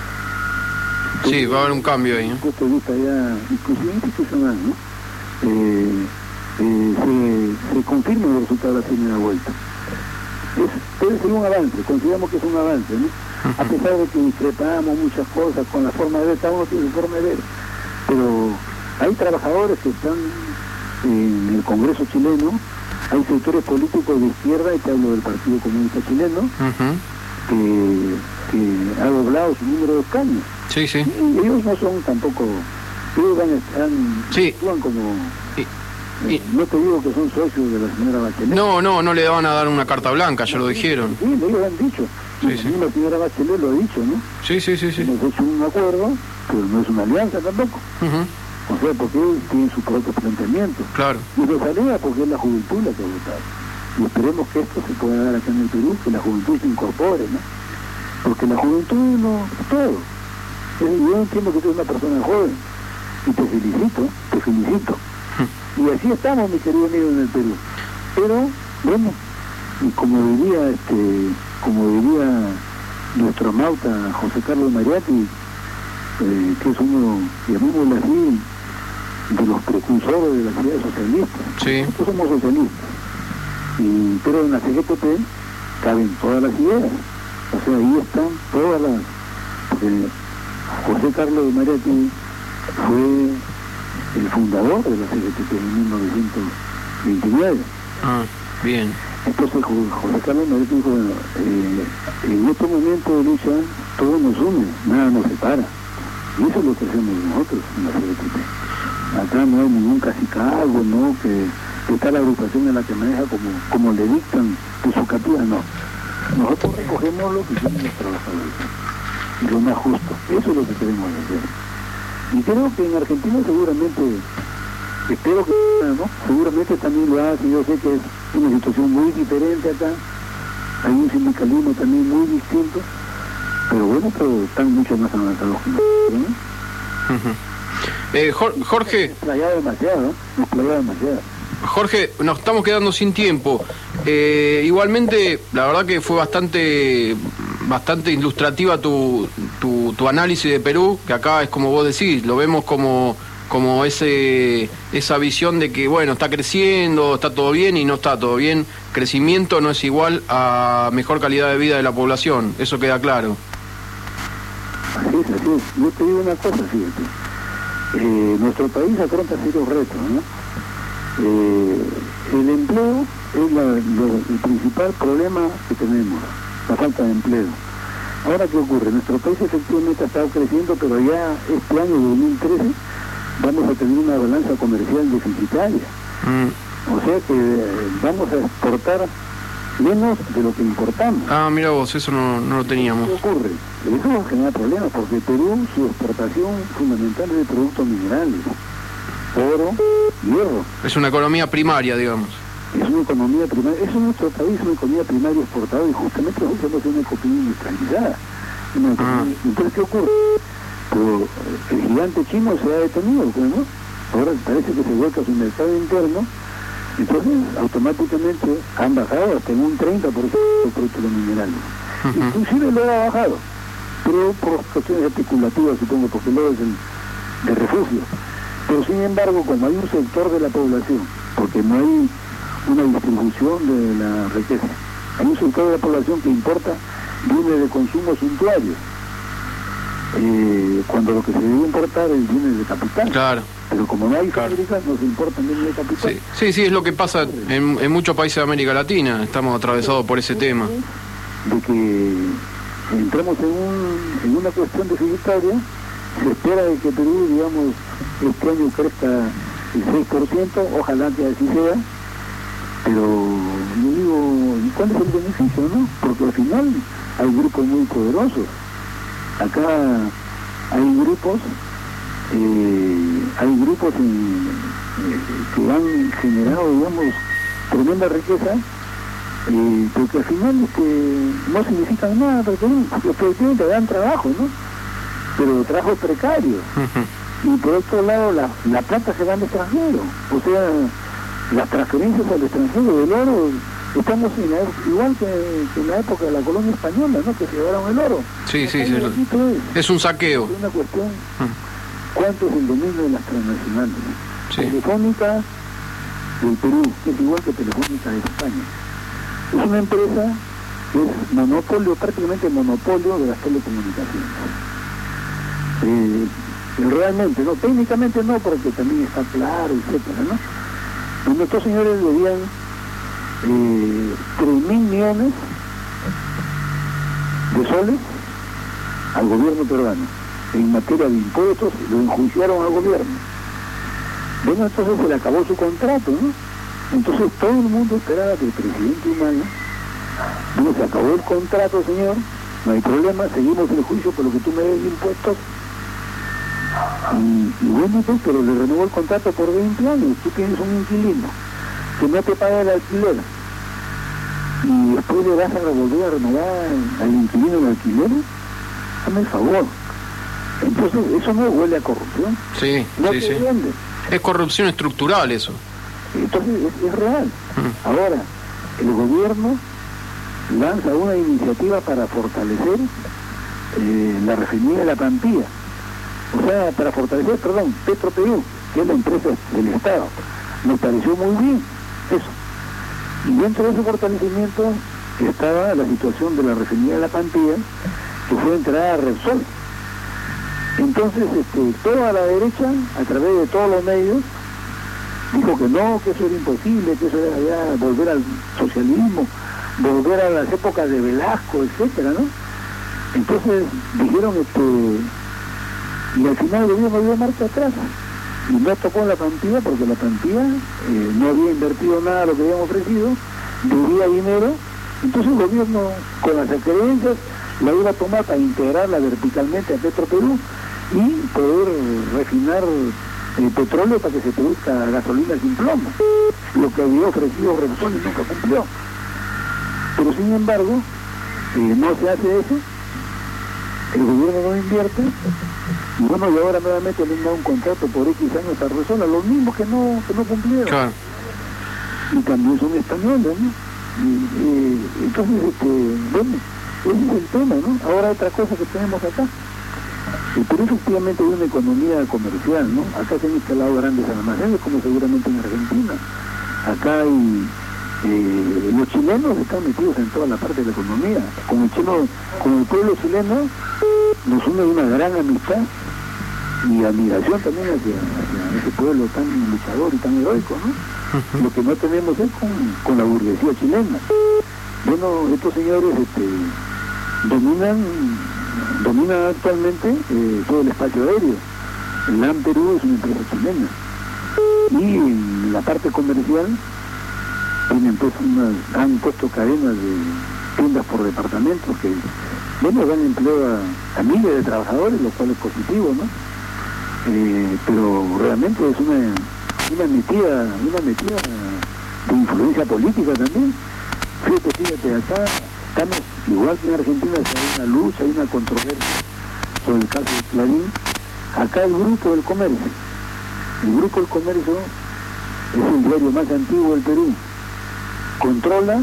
sí, va a haber un cambio ahí, ¿no? Desde el punto de vista ya inclusive institucional, ¿no? Eh, eh, se, se confirma el resultado de la primera vuelta. Es, debe ser un avance, consideramos que es un avance, ¿no? Uh-huh. A pesar de que discrepamos muchas cosas con la forma de ver, cada uno tiene su forma de ver, pero hay trabajadores que están en el Congreso chileno, hay sectores políticos de izquierda, y te hablo del Partido Comunista Chileno, uh-huh. que, que ha doblado su número de escaños. Sí, sí. Y ellos no son tampoco, ellos van, están, sí. actúan como, y, y, eh, no te digo que son socios de la señora Bachelet. No, no, no le van a dar una carta blanca, ya lo dijeron. Sí, ellos lo han dicho. Sí, la, sí. la señora Bachelet lo ha dicho, ¿no? Sí, sí, sí, sí. Hemos hecho un acuerdo, pero no es una alianza tampoco. Uh-huh. O sea, porque ellos tienen su propio planteamiento. Claro. Y lo salida porque es la juventud la que ha votado. Y esperemos que esto se pueda dar acá en el Perú, que la juventud se incorpore, ¿no? Porque la juventud no es todo. Yo entiendo que tú eres una persona joven y te felicito, te felicito. Y así estamos, mi querido amigo, en el Perú. Pero, bueno, y como diría, este, como diría nuestro amauta José Carlos Mariatti, eh, que es uno, llamémoslo así, de los precursores de las ideas socialistas. Sí. Nosotros somos socialistas. Y, pero en la C G T P caben todas las ideas. O sea, ahí están todas las... Eh, José Carlos Mariatti fue el fundador de la C G T P en mil novecientos veintinueve. Ah, bien. Entonces José Carlos Mariatti dijo, bueno, eh, en este momento de lucha todo nos une, nada nos separa. Y eso es lo que hacemos nosotros en la C G T P. Acá no hay ningún cacicazgo, ¿no? Que, que está la agrupación en la que maneja como, como le dictan de su capilla, no. Nosotros recogemos lo que son los trabajadores. Y lo más justo. Eso es lo que queremos hacer. Y creo que en Argentina seguramente, espero que ¿no? seguramente también lo hace. Yo sé que es una situación muy diferente acá. Hay un sindicalismo también muy distinto. Pero bueno, pero están mucho más avanzados que nosotros, ¿no? Uh-huh. Eh, Jorge... Desplayado demasiado, ¿no? Desplayado demasiado. Jorge, nos estamos quedando sin tiempo. Eh, igualmente, la verdad que fue bastante bastante ilustrativa tu, tu, tu análisis de Perú, que acá es como vos decís, lo vemos como, como ese esa visión de que, bueno, está creciendo, está todo bien y no está todo bien. Crecimiento no es igual a mejor calidad de vida de la población, eso queda claro. Así es, así es. Yo te digo una cosa, fíjate. Eh, nuestro país afronta serios retos, ¿no? Eh, el empleo es la, lo, el principal problema que tenemos, la falta de empleo. Ahora, ¿qué ocurre? Nuestro país efectivamente ha estado creciendo, pero ya este año dos mil trece vamos a tener una balanza comercial deficitaria. Mm. O sea que eh, vamos a exportar menos de lo que importamos. Ah, mira vos, eso no, no lo teníamos. ¿Qué ocurre? Eso genera problemas, porque Perú, su exportación fundamental es de productos minerales. Oro, hierro. Es una economía primaria, digamos. Es una economía primaria, eso es nuestro país, una economía primaria exportada, y justamente nosotros somos una economía industrializada. Una economía, ah. Entonces, ¿qué ocurre? Pero el gigante chino se ha detenido, ¿no? Ahora parece que se vuelca a su mercado interno, entonces automáticamente han bajado hasta en un treinta por ciento los productos minerales. Uh-huh. Inclusive lo ha bajado, pero por cuestiones especulativas, supongo, porque luego es el de refugio. Pero sin embargo, como hay un sector de la población, porque porque no hay una distribución de la riqueza. Hay un sector de la población que importa bienes de consumo suntuarios, eh, cuando lo que se debe importar es bienes de capital. Claro. Pero como no hay claro. fábricas, no se importan bienes de capital. Sí, sí, sí, es lo que pasa en, en muchos países de América Latina, estamos atravesados por ese tema. De que entramos en, un, en una cuestión deficitaria, se espera de que Perú, digamos, este año crezca el seis por ciento, ojalá que así sea, pero yo digo, ¿y cuál es el beneficio, no? Porque al final hay grupos muy poderosos. Acá hay grupos, eh, hay grupos en, eh, que han generado, digamos, tremenda riqueza, eh, porque al final este, no significan nada para Perú, porque te dan trabajo, ¿no? Pero trabajo precario. Uh-huh. Y por otro lado, la, la plata se va al extranjero, o sea, las transferencias al extranjero del oro, estamos en la, igual que, que en la época de la colonia española, ¿no? Que se llevaron el oro. Sí, sí, sí. Es, es un saqueo. Es una cuestión, ¿cuánto es el dominio de las transnacionales? Sí. Telefónica del Perú, que es igual que Telefónica de España. Es una empresa que es monopolio, prácticamente monopolio de las telecomunicaciones. Eh, realmente, no, técnicamente no, porque también está claro, etcétera, ¿no? Y nuestros señores debían eh, tres mil millones de soles al gobierno peruano en materia de impuestos, lo enjuiciaron al gobierno. Bueno, entonces se le acabó su contrato, ¿no? Entonces todo el mundo esperaba que el presidente Humala, bueno, se acabó el contrato, señor, no hay problema, seguimos el juicio por lo que tú me des de impuestos. Y, y bueno, pues, pero le renovó el contrato por veinte años. Tú tienes un inquilino que no te paga el alquiler y después le vas a volver a renovar al inquilino el alquiler. Hazme el favor. Entonces eso no huele a corrupción. Sí, no sí, sí. Vende. Es corrupción estructural eso. Entonces es, es real. Mm. Ahora, el gobierno lanza una iniciativa para fortalecer eh, la refinería de La Pampilla. O sea, para fortalecer, perdón, Petro Perú, que es la empresa del Estado. Me pareció muy bien eso. Y dentro de ese fortalecimiento estaba la situación de la refinería de La Pampilla, que fue entregada a Repsol. Entonces, este, toda la derecha, a través de todos los medios, dijo que no, que eso era imposible, que eso era ya volver al socialismo, volver a las épocas de Velasco, etcétera, ¿no? Entonces dijeron este y al final el gobierno dio marcha atrás y no tocó La Pampilla porque La Pampilla eh, no había invertido nada de lo que habían ofrecido, debía dinero. Entonces el gobierno con las acreencias la iba a tomar para integrarla verticalmente a Petro Perú y poder refinar el petróleo para que se produzca gasolina sin plomo, lo que había ofrecido Repsol y nunca cumplió. Pero sin embargo, eh, no se hace eso, el gobierno no invierte, y bueno, y ahora nuevamente le han dado un contrato por X años a Repsol, a los mismos que no, que no cumplieron. Claro. Y también son españoles, ¿no? Y, y, entonces, este, bueno, ese es el tema, ¿no? Ahora otra cosa que tenemos acá. El Perú efectivamente es una economía comercial, ¿no? Acá se han instalado grandes almacenes, como seguramente en Argentina. Acá hay... Eh, los chilenos están metidos en toda la parte de la economía. Con el, chino, con el pueblo chileno nos une una gran amistad y admiración también hacia, hacia ese pueblo tan luchador y tan heroico, ¿no? Uh-huh. Lo que no tenemos es con, con la burguesía chilena. Bueno, estos señores este, dominan dominan actualmente eh, todo el espacio aéreo. El LAN Perú es una empresa chilena y en la parte comercial tienen pues unas, han puesto cadenas de tiendas por departamentos que bueno, dan empleo a, a miles de trabajadores, lo cual es positivo, ¿no? Eh, pero realmente es una una metida, una metida de influencia política también. Fíjate, fíjate, acá estamos, igual que en Argentina, hay una lucha, hay una controversia sobre el caso de Clarín. Acá el Grupo del Comercio, el Grupo del Comercio es el diario más antiguo del Perú, controla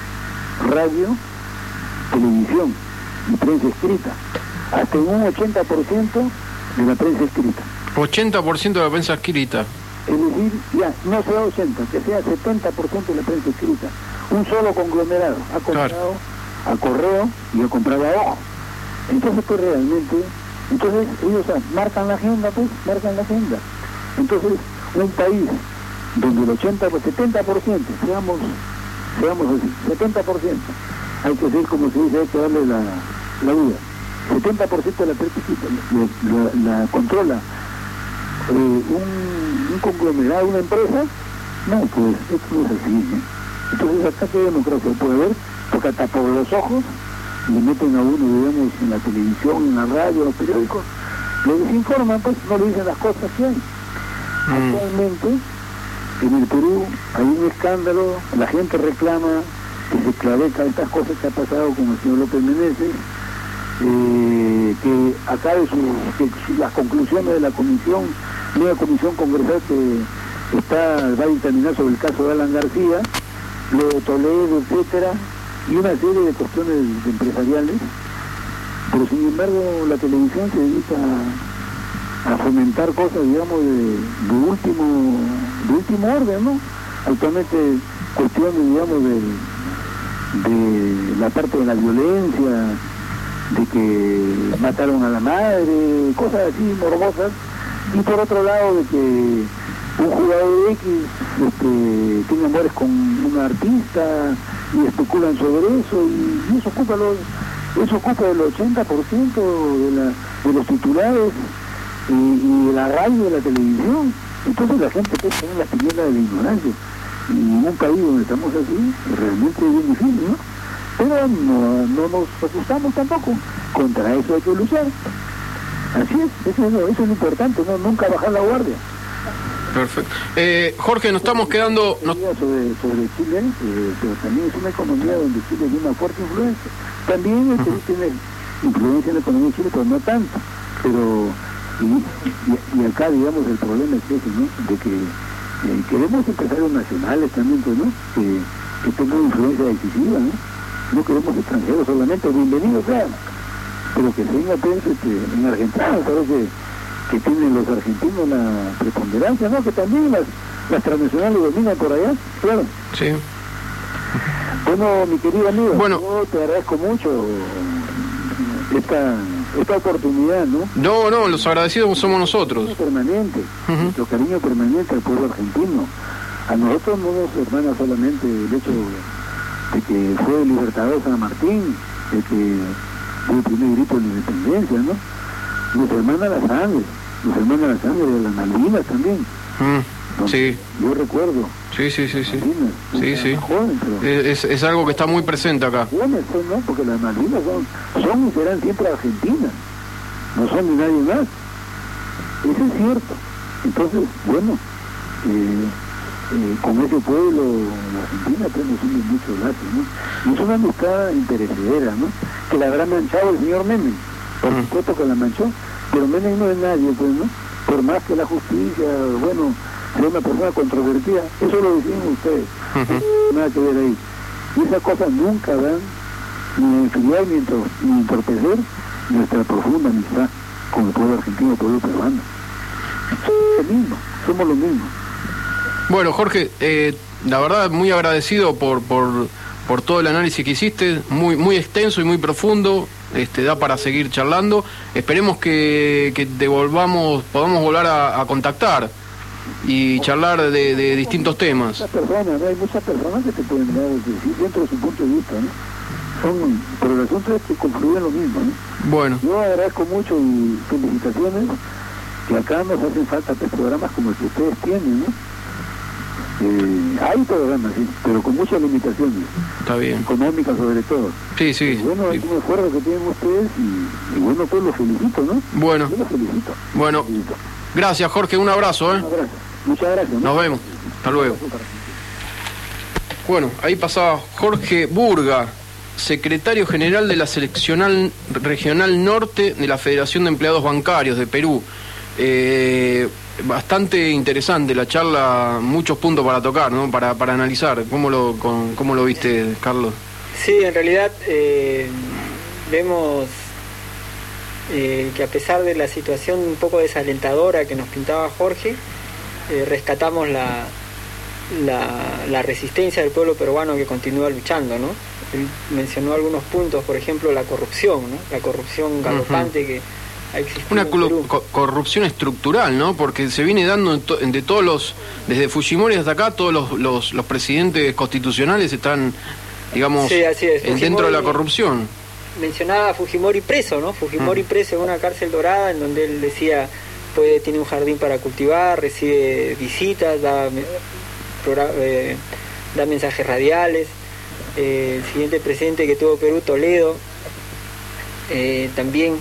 radio, televisión y prensa escrita, hasta en un ochenta por ciento de la prensa escrita. ochenta por ciento de la prensa escrita. Es decir, ya, no sea ochenta, que sea setenta por ciento de la prensa escrita. Un solo conglomerado ha comprado claro. a correo y ha comprado a ojo. Entonces, pues realmente, entonces ellos marcan la agenda, pues, marcan la agenda. Entonces, un país donde el ochenta, pues setenta por ciento, seamos, seamos así, setenta por ciento, hay que hacer como se dice, hay que darle la, la vida. setenta por ciento de la prensa escrita la, la, la controla eh, un, un conglomerado, una empresa. No, pues, esto no es así, ¿no? Entonces, acá qué democracia puede haber, porque hasta por los ojos le meten a uno, digamos, en la televisión, en la radio, en los periódicos, le desinforman, pues, no le dicen las cosas que hay. Mm. Actualmente, en el Perú hay un escándalo, la gente reclama que se esclarezca estas cosas que ha pasado con el señor López Meneses, eh, que acabe su, que las conclusiones de la comisión, nueva comisión congresal que está, va a dictaminar sobre el caso de Alan García, lo de Toledo, etcétera, y una serie de cuestiones empresariales, pero sin embargo la televisión se dedica a, a fomentar cosas, digamos, de, de último de último orden, ¿no? Actualmente cuestiones, digamos, de, de la parte de la violencia, de que mataron a la madre, cosas así morbosas, y por otro lado de que un jugador X este, tiene amores con una artista y especulan sobre eso, y, y eso ocupa los, eso ocupa el ochenta por ciento de, la, de los titulares y, y de la radio y de la televisión. Entonces la gente puede tener la tiniebla de la ignorancia, y en un país donde estamos así realmente es bien difícil, ¿no? Pero no, no nos asustamos tampoco, contra eso hay que luchar. Así es, eso, eso es lo importante, ¿no? Nunca bajar la guardia. Perfecto. Eh, Jorge, nos estamos quedando... No... Sobre, sobre Chile, eh, pero también es una economía donde Chile tiene una fuerte influencia. También el Perú tiene influencia en la economía de Chile, pero no tanto. Pero, y, y, y acá, digamos, el problema es ese, ¿no? De que eh, queremos empresarios nacionales también, pues, ¿no? Que, que tengan influencia decisiva, ¿no? No queremos extranjeros solamente, bienvenidos sean. Pero que tenga, pues, este, en Argentina, parece que tienen los argentinos la preponderancia, ¿no? Que también las, las transnacionales dominan por allá, claro. Sí. Bueno, mi querido amigo, bueno, yo te agradezco mucho esta, esta oportunidad, ¿no? No, no, los agradecidos somos nosotros. Nuestro cariño permanente, uh-huh. nuestro cariño permanente al pueblo argentino. A nosotros no nos hermana solamente el hecho de que fue el libertador San Martín, el que fue el primer grito de la independencia, ¿no? Nos hermana la sangre, nos hermana la sangre de las Malvinas también. Mm, sí. Yo recuerdo. Sí, sí, sí, sí. Malvinas, sí, sí. Joven, pero es, es algo que está muy presente acá. Jóvenes, pues, ¿no? Porque las Malvinas son, son y serán siempre argentinas, no son ni nadie más. Eso es cierto. Entonces, bueno, eh, eh, con ese pueblo, la Argentina, pues nos une muchos lazos, ¿no? Y es una amistad interesadera, ¿no? Que la habrá manchado el señor Menem. Por supuesto que la manchó, pero Menem no es nadie, pues, ¿no? Por más que la justicia, bueno, sea una persona controvertida, eso lo decían ustedes, uh-huh. Nada que ver ahí. Y esas cosas nunca van ni a enfriar ni, entro, ni entorpecer nuestra profunda amistad con el pueblo argentino, el pueblo peruano. Somos lo mismo, somos lo mismo. Bueno, Jorge, eh, la verdad, muy agradecido por, por, por todo el análisis que hiciste, muy, muy extenso y muy profundo. Este, da para seguir charlando. Esperemos que, que te volvamos, podamos volver a, a contactar y charlar de, de distintos temas. Muchas personas, ¿no? Hay muchas personas que te pueden dar decir dentro de su punto de vista, ¿no? Son, pero el asunto es que confluyen lo mismo, ¿no? Bueno. Yo agradezco mucho y felicitaciones, que acá nos hacen falta tres programas como el que ustedes tienen, ¿no? Eh, hay programas, sí, pero con muchas limitaciones. Está bien. Económicas sobre todo. Sí, sí. Y bueno, sí. Es un esfuerzo que tienen ustedes y, y bueno, pues los felicito, ¿no? Bueno. Yo los felicito. Bueno. Los felicito. Gracias, Jorge, un abrazo, ¿eh? Un abrazo. Muchas gracias, ¿no? Nos vemos. Hasta luego. Bueno, ahí pasaba Jorge Burga, secretario general de la Seccional Regional Norte de la Federación de Empleados Bancarios de Perú. Eh... Bastante interesante la charla, muchos puntos para tocar, ¿no? Para, para analizar. ¿Cómo lo, con, cómo lo viste, Carlos? Sí, en realidad eh, vemos eh, que a pesar de la situación un poco desalentadora que nos pintaba Jorge, eh, rescatamos la, la, la resistencia del pueblo peruano que continúa luchando, ¿no? Él mencionó algunos puntos, por ejemplo, la corrupción, ¿no? La corrupción galopante uh-huh. que ha existido una en Perú. Co- corrupción estructural, ¿no? Porque se viene dando to- de todos los, desde Fujimori hasta acá, todos los, los, los presidentes constitucionales están, digamos, sí, así es. Fujimori, dentro de la corrupción. Mencionaba a Fujimori preso, ¿no? Fujimori uh-huh. preso en una cárcel dorada, en donde él decía, puede, tiene un jardín para cultivar, recibe visitas, da, eh, da mensajes radiales. Eh, el siguiente presidente que tuvo Perú, Toledo, eh, también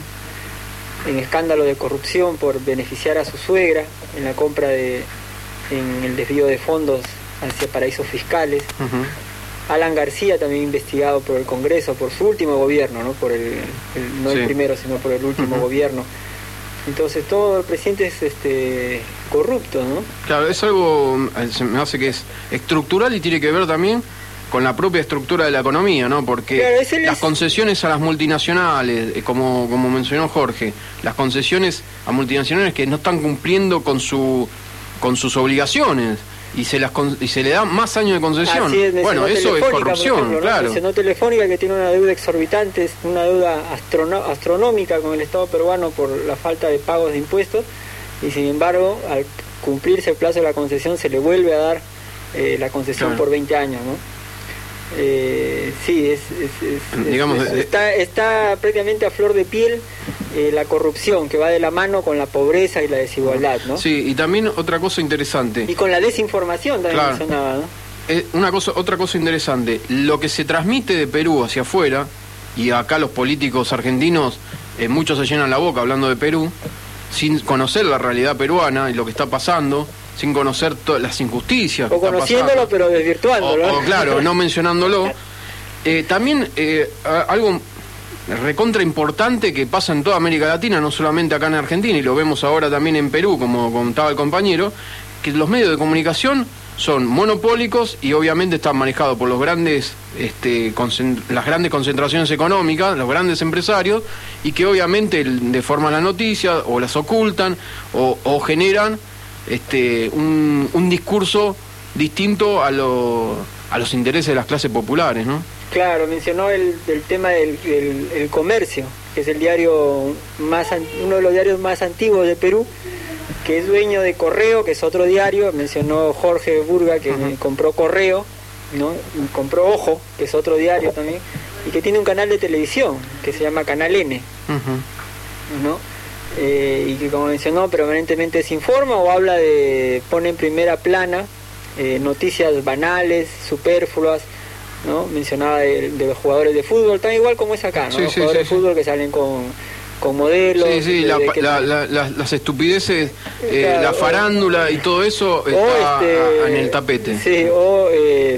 en escándalo de corrupción por beneficiar a su suegra en la compra de, en el desvío de fondos hacia paraísos fiscales. Uh-huh. Alan García también investigado por el Congreso, por su último gobierno, no por el, el no sí. el primero, sino por el último uh-huh. gobierno. Entonces todo el presidente es este corrupto, ¿no? Claro, es algo, se me hace que es estructural y tiene que ver también con la propia estructura de la economía, ¿no? Porque claro, las es... concesiones a las multinacionales, como, como mencionó Jorge, las concesiones a multinacionales que no están cumpliendo con su con sus obligaciones y se las y se le da más años de concesión. Es, bueno, eso es corrupción, ejemplo, ¿no? Claro. Mencionó Telefónica, que tiene una deuda exorbitante, una deuda astrono- astronómica con el Estado peruano por la falta de pagos de impuestos, y sin embargo, al cumplirse el plazo de la concesión, se le vuelve a dar eh, la concesión claro. por veinte años, ¿no? Eh, sí, es, es, es, Digamos, es, es está, está prácticamente a flor de piel eh, la corrupción que va de la mano con la pobreza y la desigualdad, ¿no? Sí, y también otra cosa interesante. Y con la desinformación también claro. mencionaba, ¿no? Eh, una cosa, otra cosa interesante, lo que se transmite de Perú hacia afuera, y acá los políticos argentinos, eh, muchos se llenan la boca hablando de Perú, sin conocer la realidad peruana y lo que está pasando, sin conocer todas las injusticias. O conociéndolo, pero desvirtuándolo. O, o claro, no mencionándolo. Eh, también eh, algo recontra importante que pasa en toda América Latina, no solamente acá en Argentina, y lo vemos ahora también en Perú, como contaba el compañero, que los medios de comunicación son monopólicos y obviamente están manejados por los grandes, este, concent- las grandes concentraciones económicas, los grandes empresarios, y que obviamente deforman las noticias o las ocultan o, o generan este un, un discurso distinto a, lo, a los intereses de las clases populares, ¿no? Claro, mencionó el, el tema del el, el comercio, que es el diario más uno de los diarios más antiguos de Perú, que es dueño de Correo, que es otro diario. Mencionó Jorge Burga que uh-huh. compró Correo, ¿no? Y compró Ojo, que es otro diario también, y que tiene un canal de televisión que se llama Canal N, uh-huh. ¿no? Eh, y que, como mencionó, permanentemente se informa o habla de, pone en primera plana eh, noticias banales, superfluas, ¿no? Mencionaba de, de los jugadores de fútbol, tan igual como es acá, ¿no? Sí, los sí, jugadores sí, de fútbol sí. que salen con, con modelos. Sí, sí, de, la, de que la, la, la, las estupideces, eh, claro, la farándula o, y todo eso está este, a, en el tapete. Sí, o eh,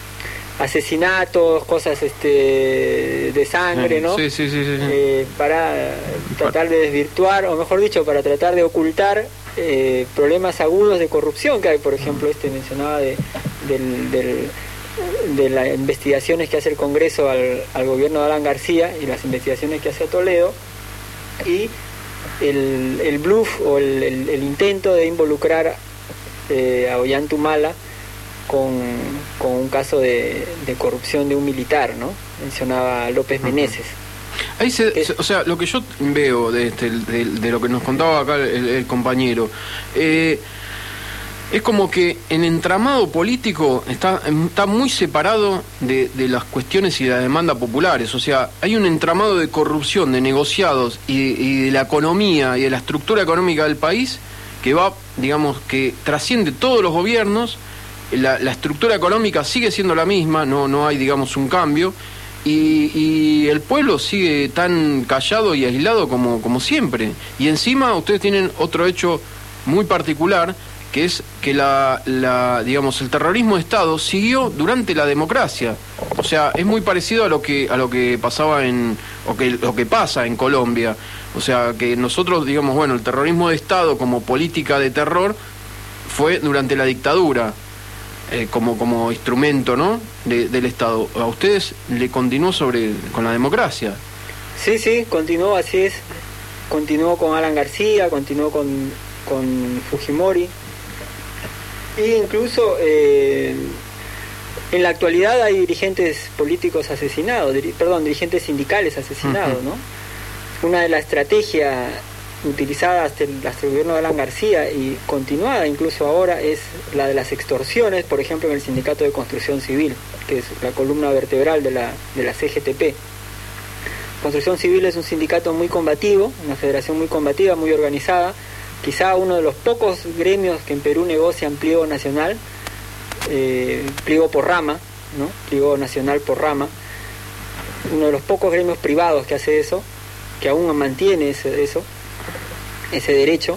asesinatos, cosas este de sangre, ¿no? Sí, sí, sí, sí, sí. Eh, para tratar de desvirtuar, o mejor dicho, para tratar de ocultar eh, problemas agudos de corrupción que hay. Por ejemplo, este mencionaba de, del, del, de las investigaciones que hace el Congreso al, al gobierno de Alan García y las investigaciones que hace a Toledo, y el, el bluff o el, el, el intento de involucrar eh, a Ollantumala Con, con un caso de, de corrupción de un militar, ¿no? Mencionaba López Meneses. Ahí se, es, o sea, lo que yo veo de, este, de, de lo que nos contaba acá el, el compañero, eh, es como que el entramado político está, está muy separado de, de las cuestiones y de las demandas populares. O sea, hay un entramado de corrupción, de negociados y, y de la economía y de la estructura económica del país que va, digamos, que trasciende todos los gobiernos. La, la estructura económica sigue siendo la misma, no, no hay, digamos, un cambio, y, y el pueblo sigue tan callado y aislado como, como siempre. Y encima ustedes tienen otro hecho muy particular, que es que la, la, digamos, el terrorismo de Estado siguió durante la democracia. O sea, es muy parecido a lo que a lo que pasaba en o que lo que pasa en Colombia. O sea, que nosotros, digamos, bueno, el terrorismo de Estado como política de terror fue durante la dictadura. Eh, como como instrumento, ¿no? De, del Estado. ¿A ustedes le continuó sobre con la democracia? Sí, sí, continuó, así es. Continuó con Alan García, continuó con, con Fujimori. Sí, incluso eh, en la actualidad hay dirigentes políticos asesinados, dir, perdón, dirigentes sindicales asesinados, uh-huh. ¿no? Una de las estrategias utilizada hasta el, hasta el gobierno de Alan García y continuada incluso ahora es la de las extorsiones, por ejemplo en el Sindicato de Construcción Civil, que es la columna vertebral de la, de la C G T P. Construcción Civil es un sindicato muy combativo, una federación muy combativa, muy organizada, quizá uno de los pocos gremios que en Perú negocian pliego nacional, eh, pliego por rama, ¿no? Pliego nacional por rama, uno de los pocos gremios privados que hace eso, que aún mantiene ese, eso. ese derecho,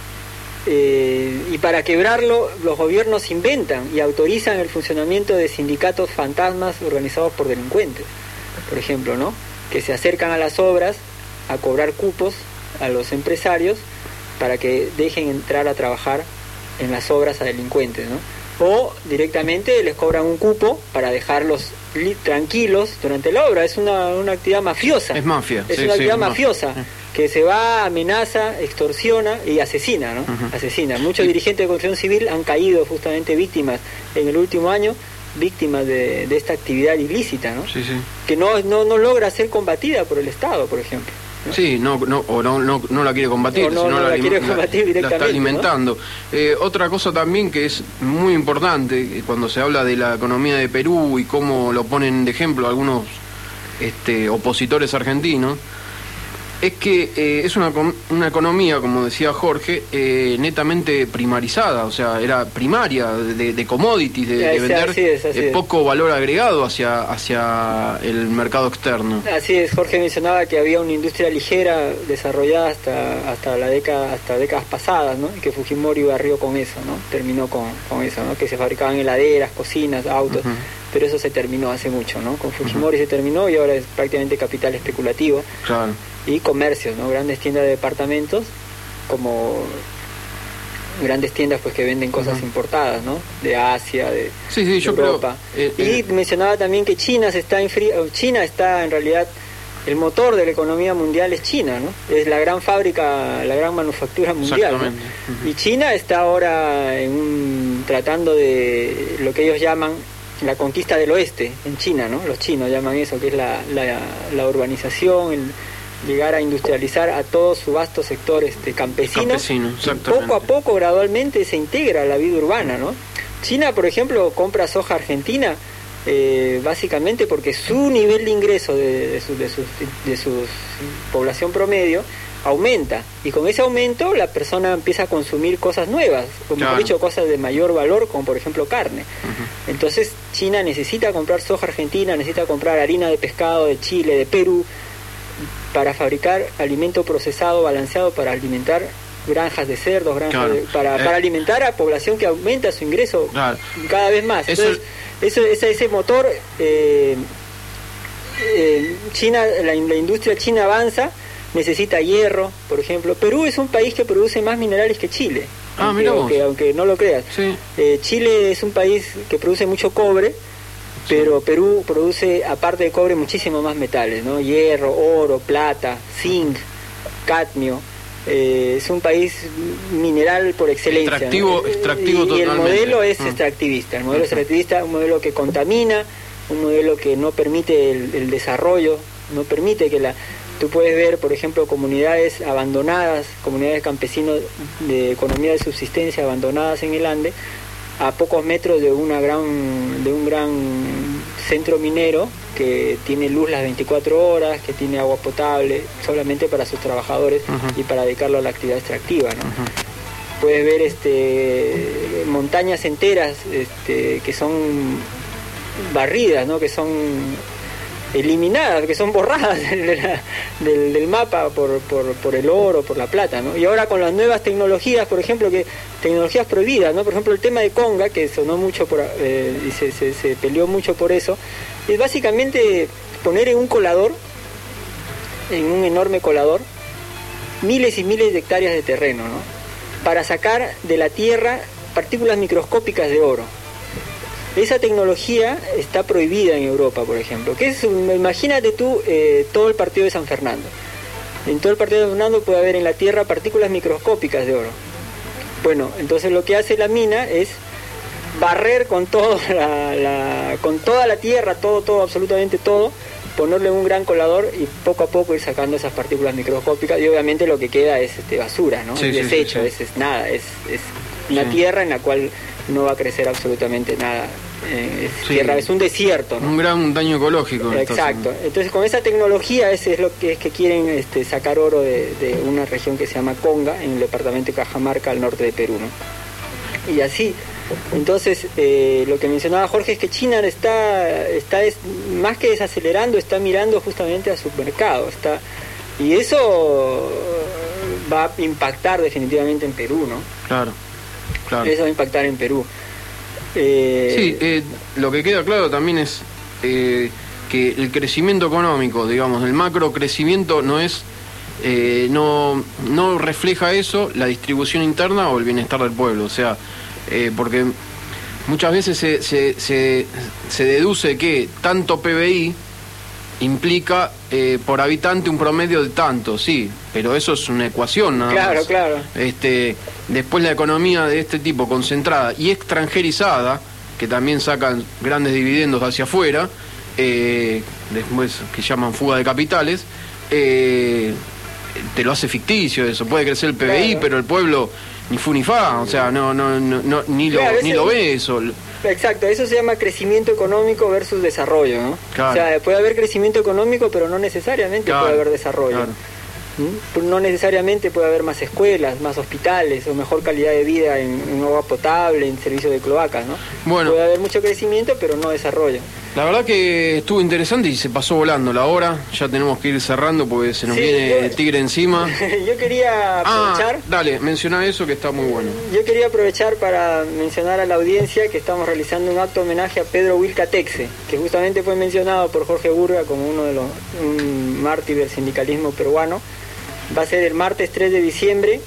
eh, y para quebrarlo los gobiernos inventan y autorizan el funcionamiento de sindicatos fantasmas organizados por delincuentes, por ejemplo, ¿no? Que se acercan a las obras a cobrar cupos a los empresarios para que dejen entrar a trabajar en las obras a delincuentes, ¿no? O directamente les cobran un cupo para dejarlos tranquilos durante la obra. Es una, una actividad mafiosa. Es mafia. Es sí, una sí, actividad ma- mafiosa. Que se va, amenaza, extorsiona y asesina, ¿no? Uh-huh. Asesina. Muchos y... dirigentes de construcción civil han caído justamente víctimas en el último año, víctimas de, de esta actividad ilícita, ¿no? Sí, sí. Que no, no, no logra ser combatida por el Estado, por ejemplo, ¿no? Sí, no, no, o no, no, no la quiere combatir, o no, sino no la, la, quiere la, combatir directamente, la está alimentando. ¿no? Eh, otra cosa también que es muy importante, cuando se habla de la economía de Perú y cómo lo ponen de ejemplo algunos este, opositores argentinos, es que eh, es una, una economía, como decía Jorge, eh, netamente primarizada, o sea, era primaria, de, de commodities, de, de vender así es, así eh, es. poco valor agregado hacia, hacia el mercado externo. Así es, Jorge mencionaba que había una industria ligera desarrollada hasta hasta la década, hasta décadas pasadas, ¿no? Y que Fujimori barrió con eso, ¿no? Terminó con, con eso, ¿no? Que se fabricaban heladeras, cocinas, autos, uh-huh. Pero eso se terminó hace mucho, ¿no? Con Fujimori uh-huh. se terminó y ahora es prácticamente capital especulativo. Claro. Y comercios, ¿no? Grandes tiendas de departamentos, como grandes tiendas pues que venden cosas uh-huh. importadas, ¿no? De Asia, de, sí, sí, de yo Europa. Creo, eh, y eh, mencionaba también que China se está enfri- China está en realidad, el motor de la economía mundial es China, ¿no? Es la gran fábrica, la gran manufactura mundial, ¿no? Uh-huh. Y China está ahora en un, tratando de lo que ellos llaman la conquista del oeste en China, ¿no? Los chinos llaman eso, que es la, la, la urbanización, el llegar a industrializar a todo su vasto sector este, campesino, campesino poco a poco, gradualmente se integra a la vida urbana, ¿no? China, por ejemplo, compra soja argentina eh, básicamente porque su nivel de ingreso de, de, su, de, su, de su población promedio aumenta, y con ese aumento la persona empieza a consumir cosas nuevas, como claro. he dicho, cosas de mayor valor, como por ejemplo carne. Uh-huh. Entonces China necesita comprar soja argentina, necesita comprar harina de pescado de Chile, de Perú, para fabricar alimento procesado, balanceado, para alimentar granjas de cerdos, granjas claro. de, para, eh. para alimentar a población que aumenta su ingreso claro. cada vez más. Eso... Entonces, eso, ese, ese motor, eh, eh, China, la, la industria china avanza, necesita hierro, por ejemplo. Perú es un país que produce más minerales que Chile, ah, aunque, mira vos. Aunque, aunque no lo creas. Sí. Eh, Chile es un país que produce mucho cobre, pero sí. Perú produce, aparte de cobre, muchísimo más metales, ¿no? Hierro, oro, plata, zinc, cadmio. Eh, es un país mineral por excelencia, extractivo, ¿no? extractivo y, totalmente. Y el modelo es uh-huh. extractivista. El modelo uh-huh. extractivista, un modelo que contamina, un modelo que no permite el, el desarrollo, no permite que la... Tú puedes ver, por ejemplo, comunidades abandonadas, comunidades campesinos de economía de subsistencia abandonadas en el Ande, a pocos metros de una gran de un gran centro minero que tiene luz las veinticuatro horas, que tiene agua potable solamente para sus trabajadores uh-huh. y para dedicarlo a la actividad extractiva, ¿no? Uh-huh. Puedes ver este montañas enteras este, que son barridas, ¿no? Que son eliminadas, que son borradas del, del, del mapa por, por, por el oro, por la plata, ¿no? Y ahora con las nuevas tecnologías, por ejemplo, que tecnologías prohibidas, ¿no? Por ejemplo, el tema de Conga, que sonó mucho por, eh, y se, se, se peleó mucho por eso, es básicamente poner en un colador, en un enorme colador, miles y miles de hectáreas de terreno, ¿no? Para sacar de la tierra partículas microscópicas de oro. Esa tecnología está prohibida en Europa, por ejemplo. ¿Qué es? Imagínate tú eh, todo el partido de San Fernando. En todo el partido de San Fernando puede haber en la tierra partículas microscópicas de oro. Bueno, entonces lo que hace la mina es barrer con todo la, la, con toda la tierra, todo, todo, absolutamente todo, ponerle un gran colador y poco a poco ir sacando esas partículas microscópicas, y obviamente lo que queda es este, basura, ¿no? Sí, el sí, desecho, sí, sí. Es, es nada, es, es una Sí. tierra en la cual no va a crecer absolutamente nada. Eh, es, Sí. tierra, es un desierto, ¿no? Un gran daño ecológico. Exacto. Entonces, con esa tecnología, ese es lo que es que quieren este, sacar oro de, de una región que se llama Conga, en el departamento de Cajamarca, al norte de Perú, ¿no? Y así. Entonces, eh, lo que mencionaba Jorge es que China está, está es, más que desacelerando, está mirando justamente a su mercado. Está, y eso va a impactar definitivamente en Perú, ¿no? Claro, claro. Eso va a impactar en Perú. Eh, Sí, eh, lo que queda claro también es eh, que el crecimiento económico, digamos, el macro crecimiento no es, eh, no, no refleja eso, la distribución interna o el bienestar del pueblo. O sea, eh, porque muchas veces se, se, se, se deduce que tanto P B I implica eh, por habitante un promedio de tanto, sí, pero eso es una ecuación nada Claro, más. claro. Este, después la economía de este tipo concentrada y extranjerizada, que también sacan grandes dividendos hacia afuera, eh, después que llaman fuga de capitales, eh, te lo hace ficticio eso. Puede crecer el P B I, Claro. pero el pueblo ni fu ni fa, o sea, no, no, no, no ni lo, Claro, ni ese- lo ve eso. Exacto, eso se llama crecimiento económico versus desarrollo, ¿no? Claro. O sea, puede haber crecimiento económico, pero no necesariamente Claro, puede haber desarrollo. claro. ¿Mm? No necesariamente puede haber más escuelas, más hospitales o mejor calidad de vida en, en agua potable, en servicio de cloacas, ¿no? Bueno. Puede haber mucho crecimiento, pero no desarrollo. La verdad que estuvo interesante y se pasó volando la hora. Ya tenemos que ir cerrando porque se nos Sí, viene yo- el tigre encima. Yo quería aprovechar... Ah, dale, menciona eso que está muy bueno. Yo quería aprovechar para mencionar a la audiencia que estamos realizando un acto de homenaje a Pedro Wilca Texe, que justamente fue mencionado por Jorge Burga como uno de los un mártir del sindicalismo peruano. Va a ser el martes tres de diciembre,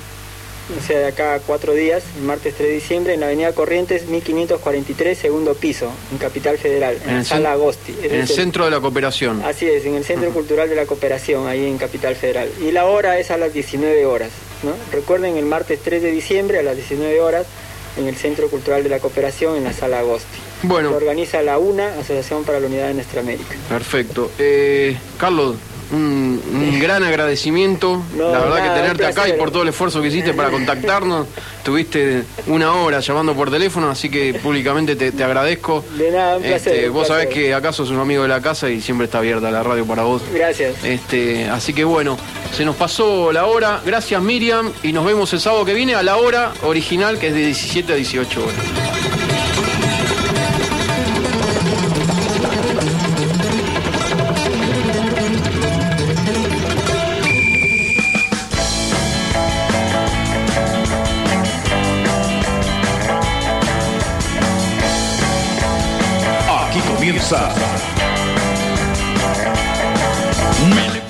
o sea, de acá a cuatro días, el martes tres de diciembre, en la avenida Corrientes mil quinientos cuarenta y tres, segundo piso, en Capital Federal, en, En la el sala cen- Agosti. Es En el decir, centro de la cooperación. Así es, en el Centro Cultural de la Cooperación, ahí en Capital Federal. Y la hora es a las diecinueve horas, ¿no? Recuerden, el martes tres de diciembre a las diecinueve horas, en el Centro Cultural de la Cooperación, en la Sala Agosti. Bueno. Lo organiza la UNA, Asociación para la Unidad de Nuestra América. Perfecto. Eh, Carlos, un, un gran agradecimiento. No, la verdad nada, que tenerte un acá y placer. por todo el esfuerzo que hiciste para contactarnos. Tuviste una hora llamando por teléfono, así que públicamente te, te agradezco. De nada, un placer. Este, un vos sabés placer. que acá sos un amigo de la casa y siempre está abierta la radio para vos. Gracias. Este, así que bueno, se nos pasó la hora. Gracias, Miriam, y nos vemos el sábado que viene a la hora original, que es de diecisiete a dieciocho horas. Aquí comienza Mele-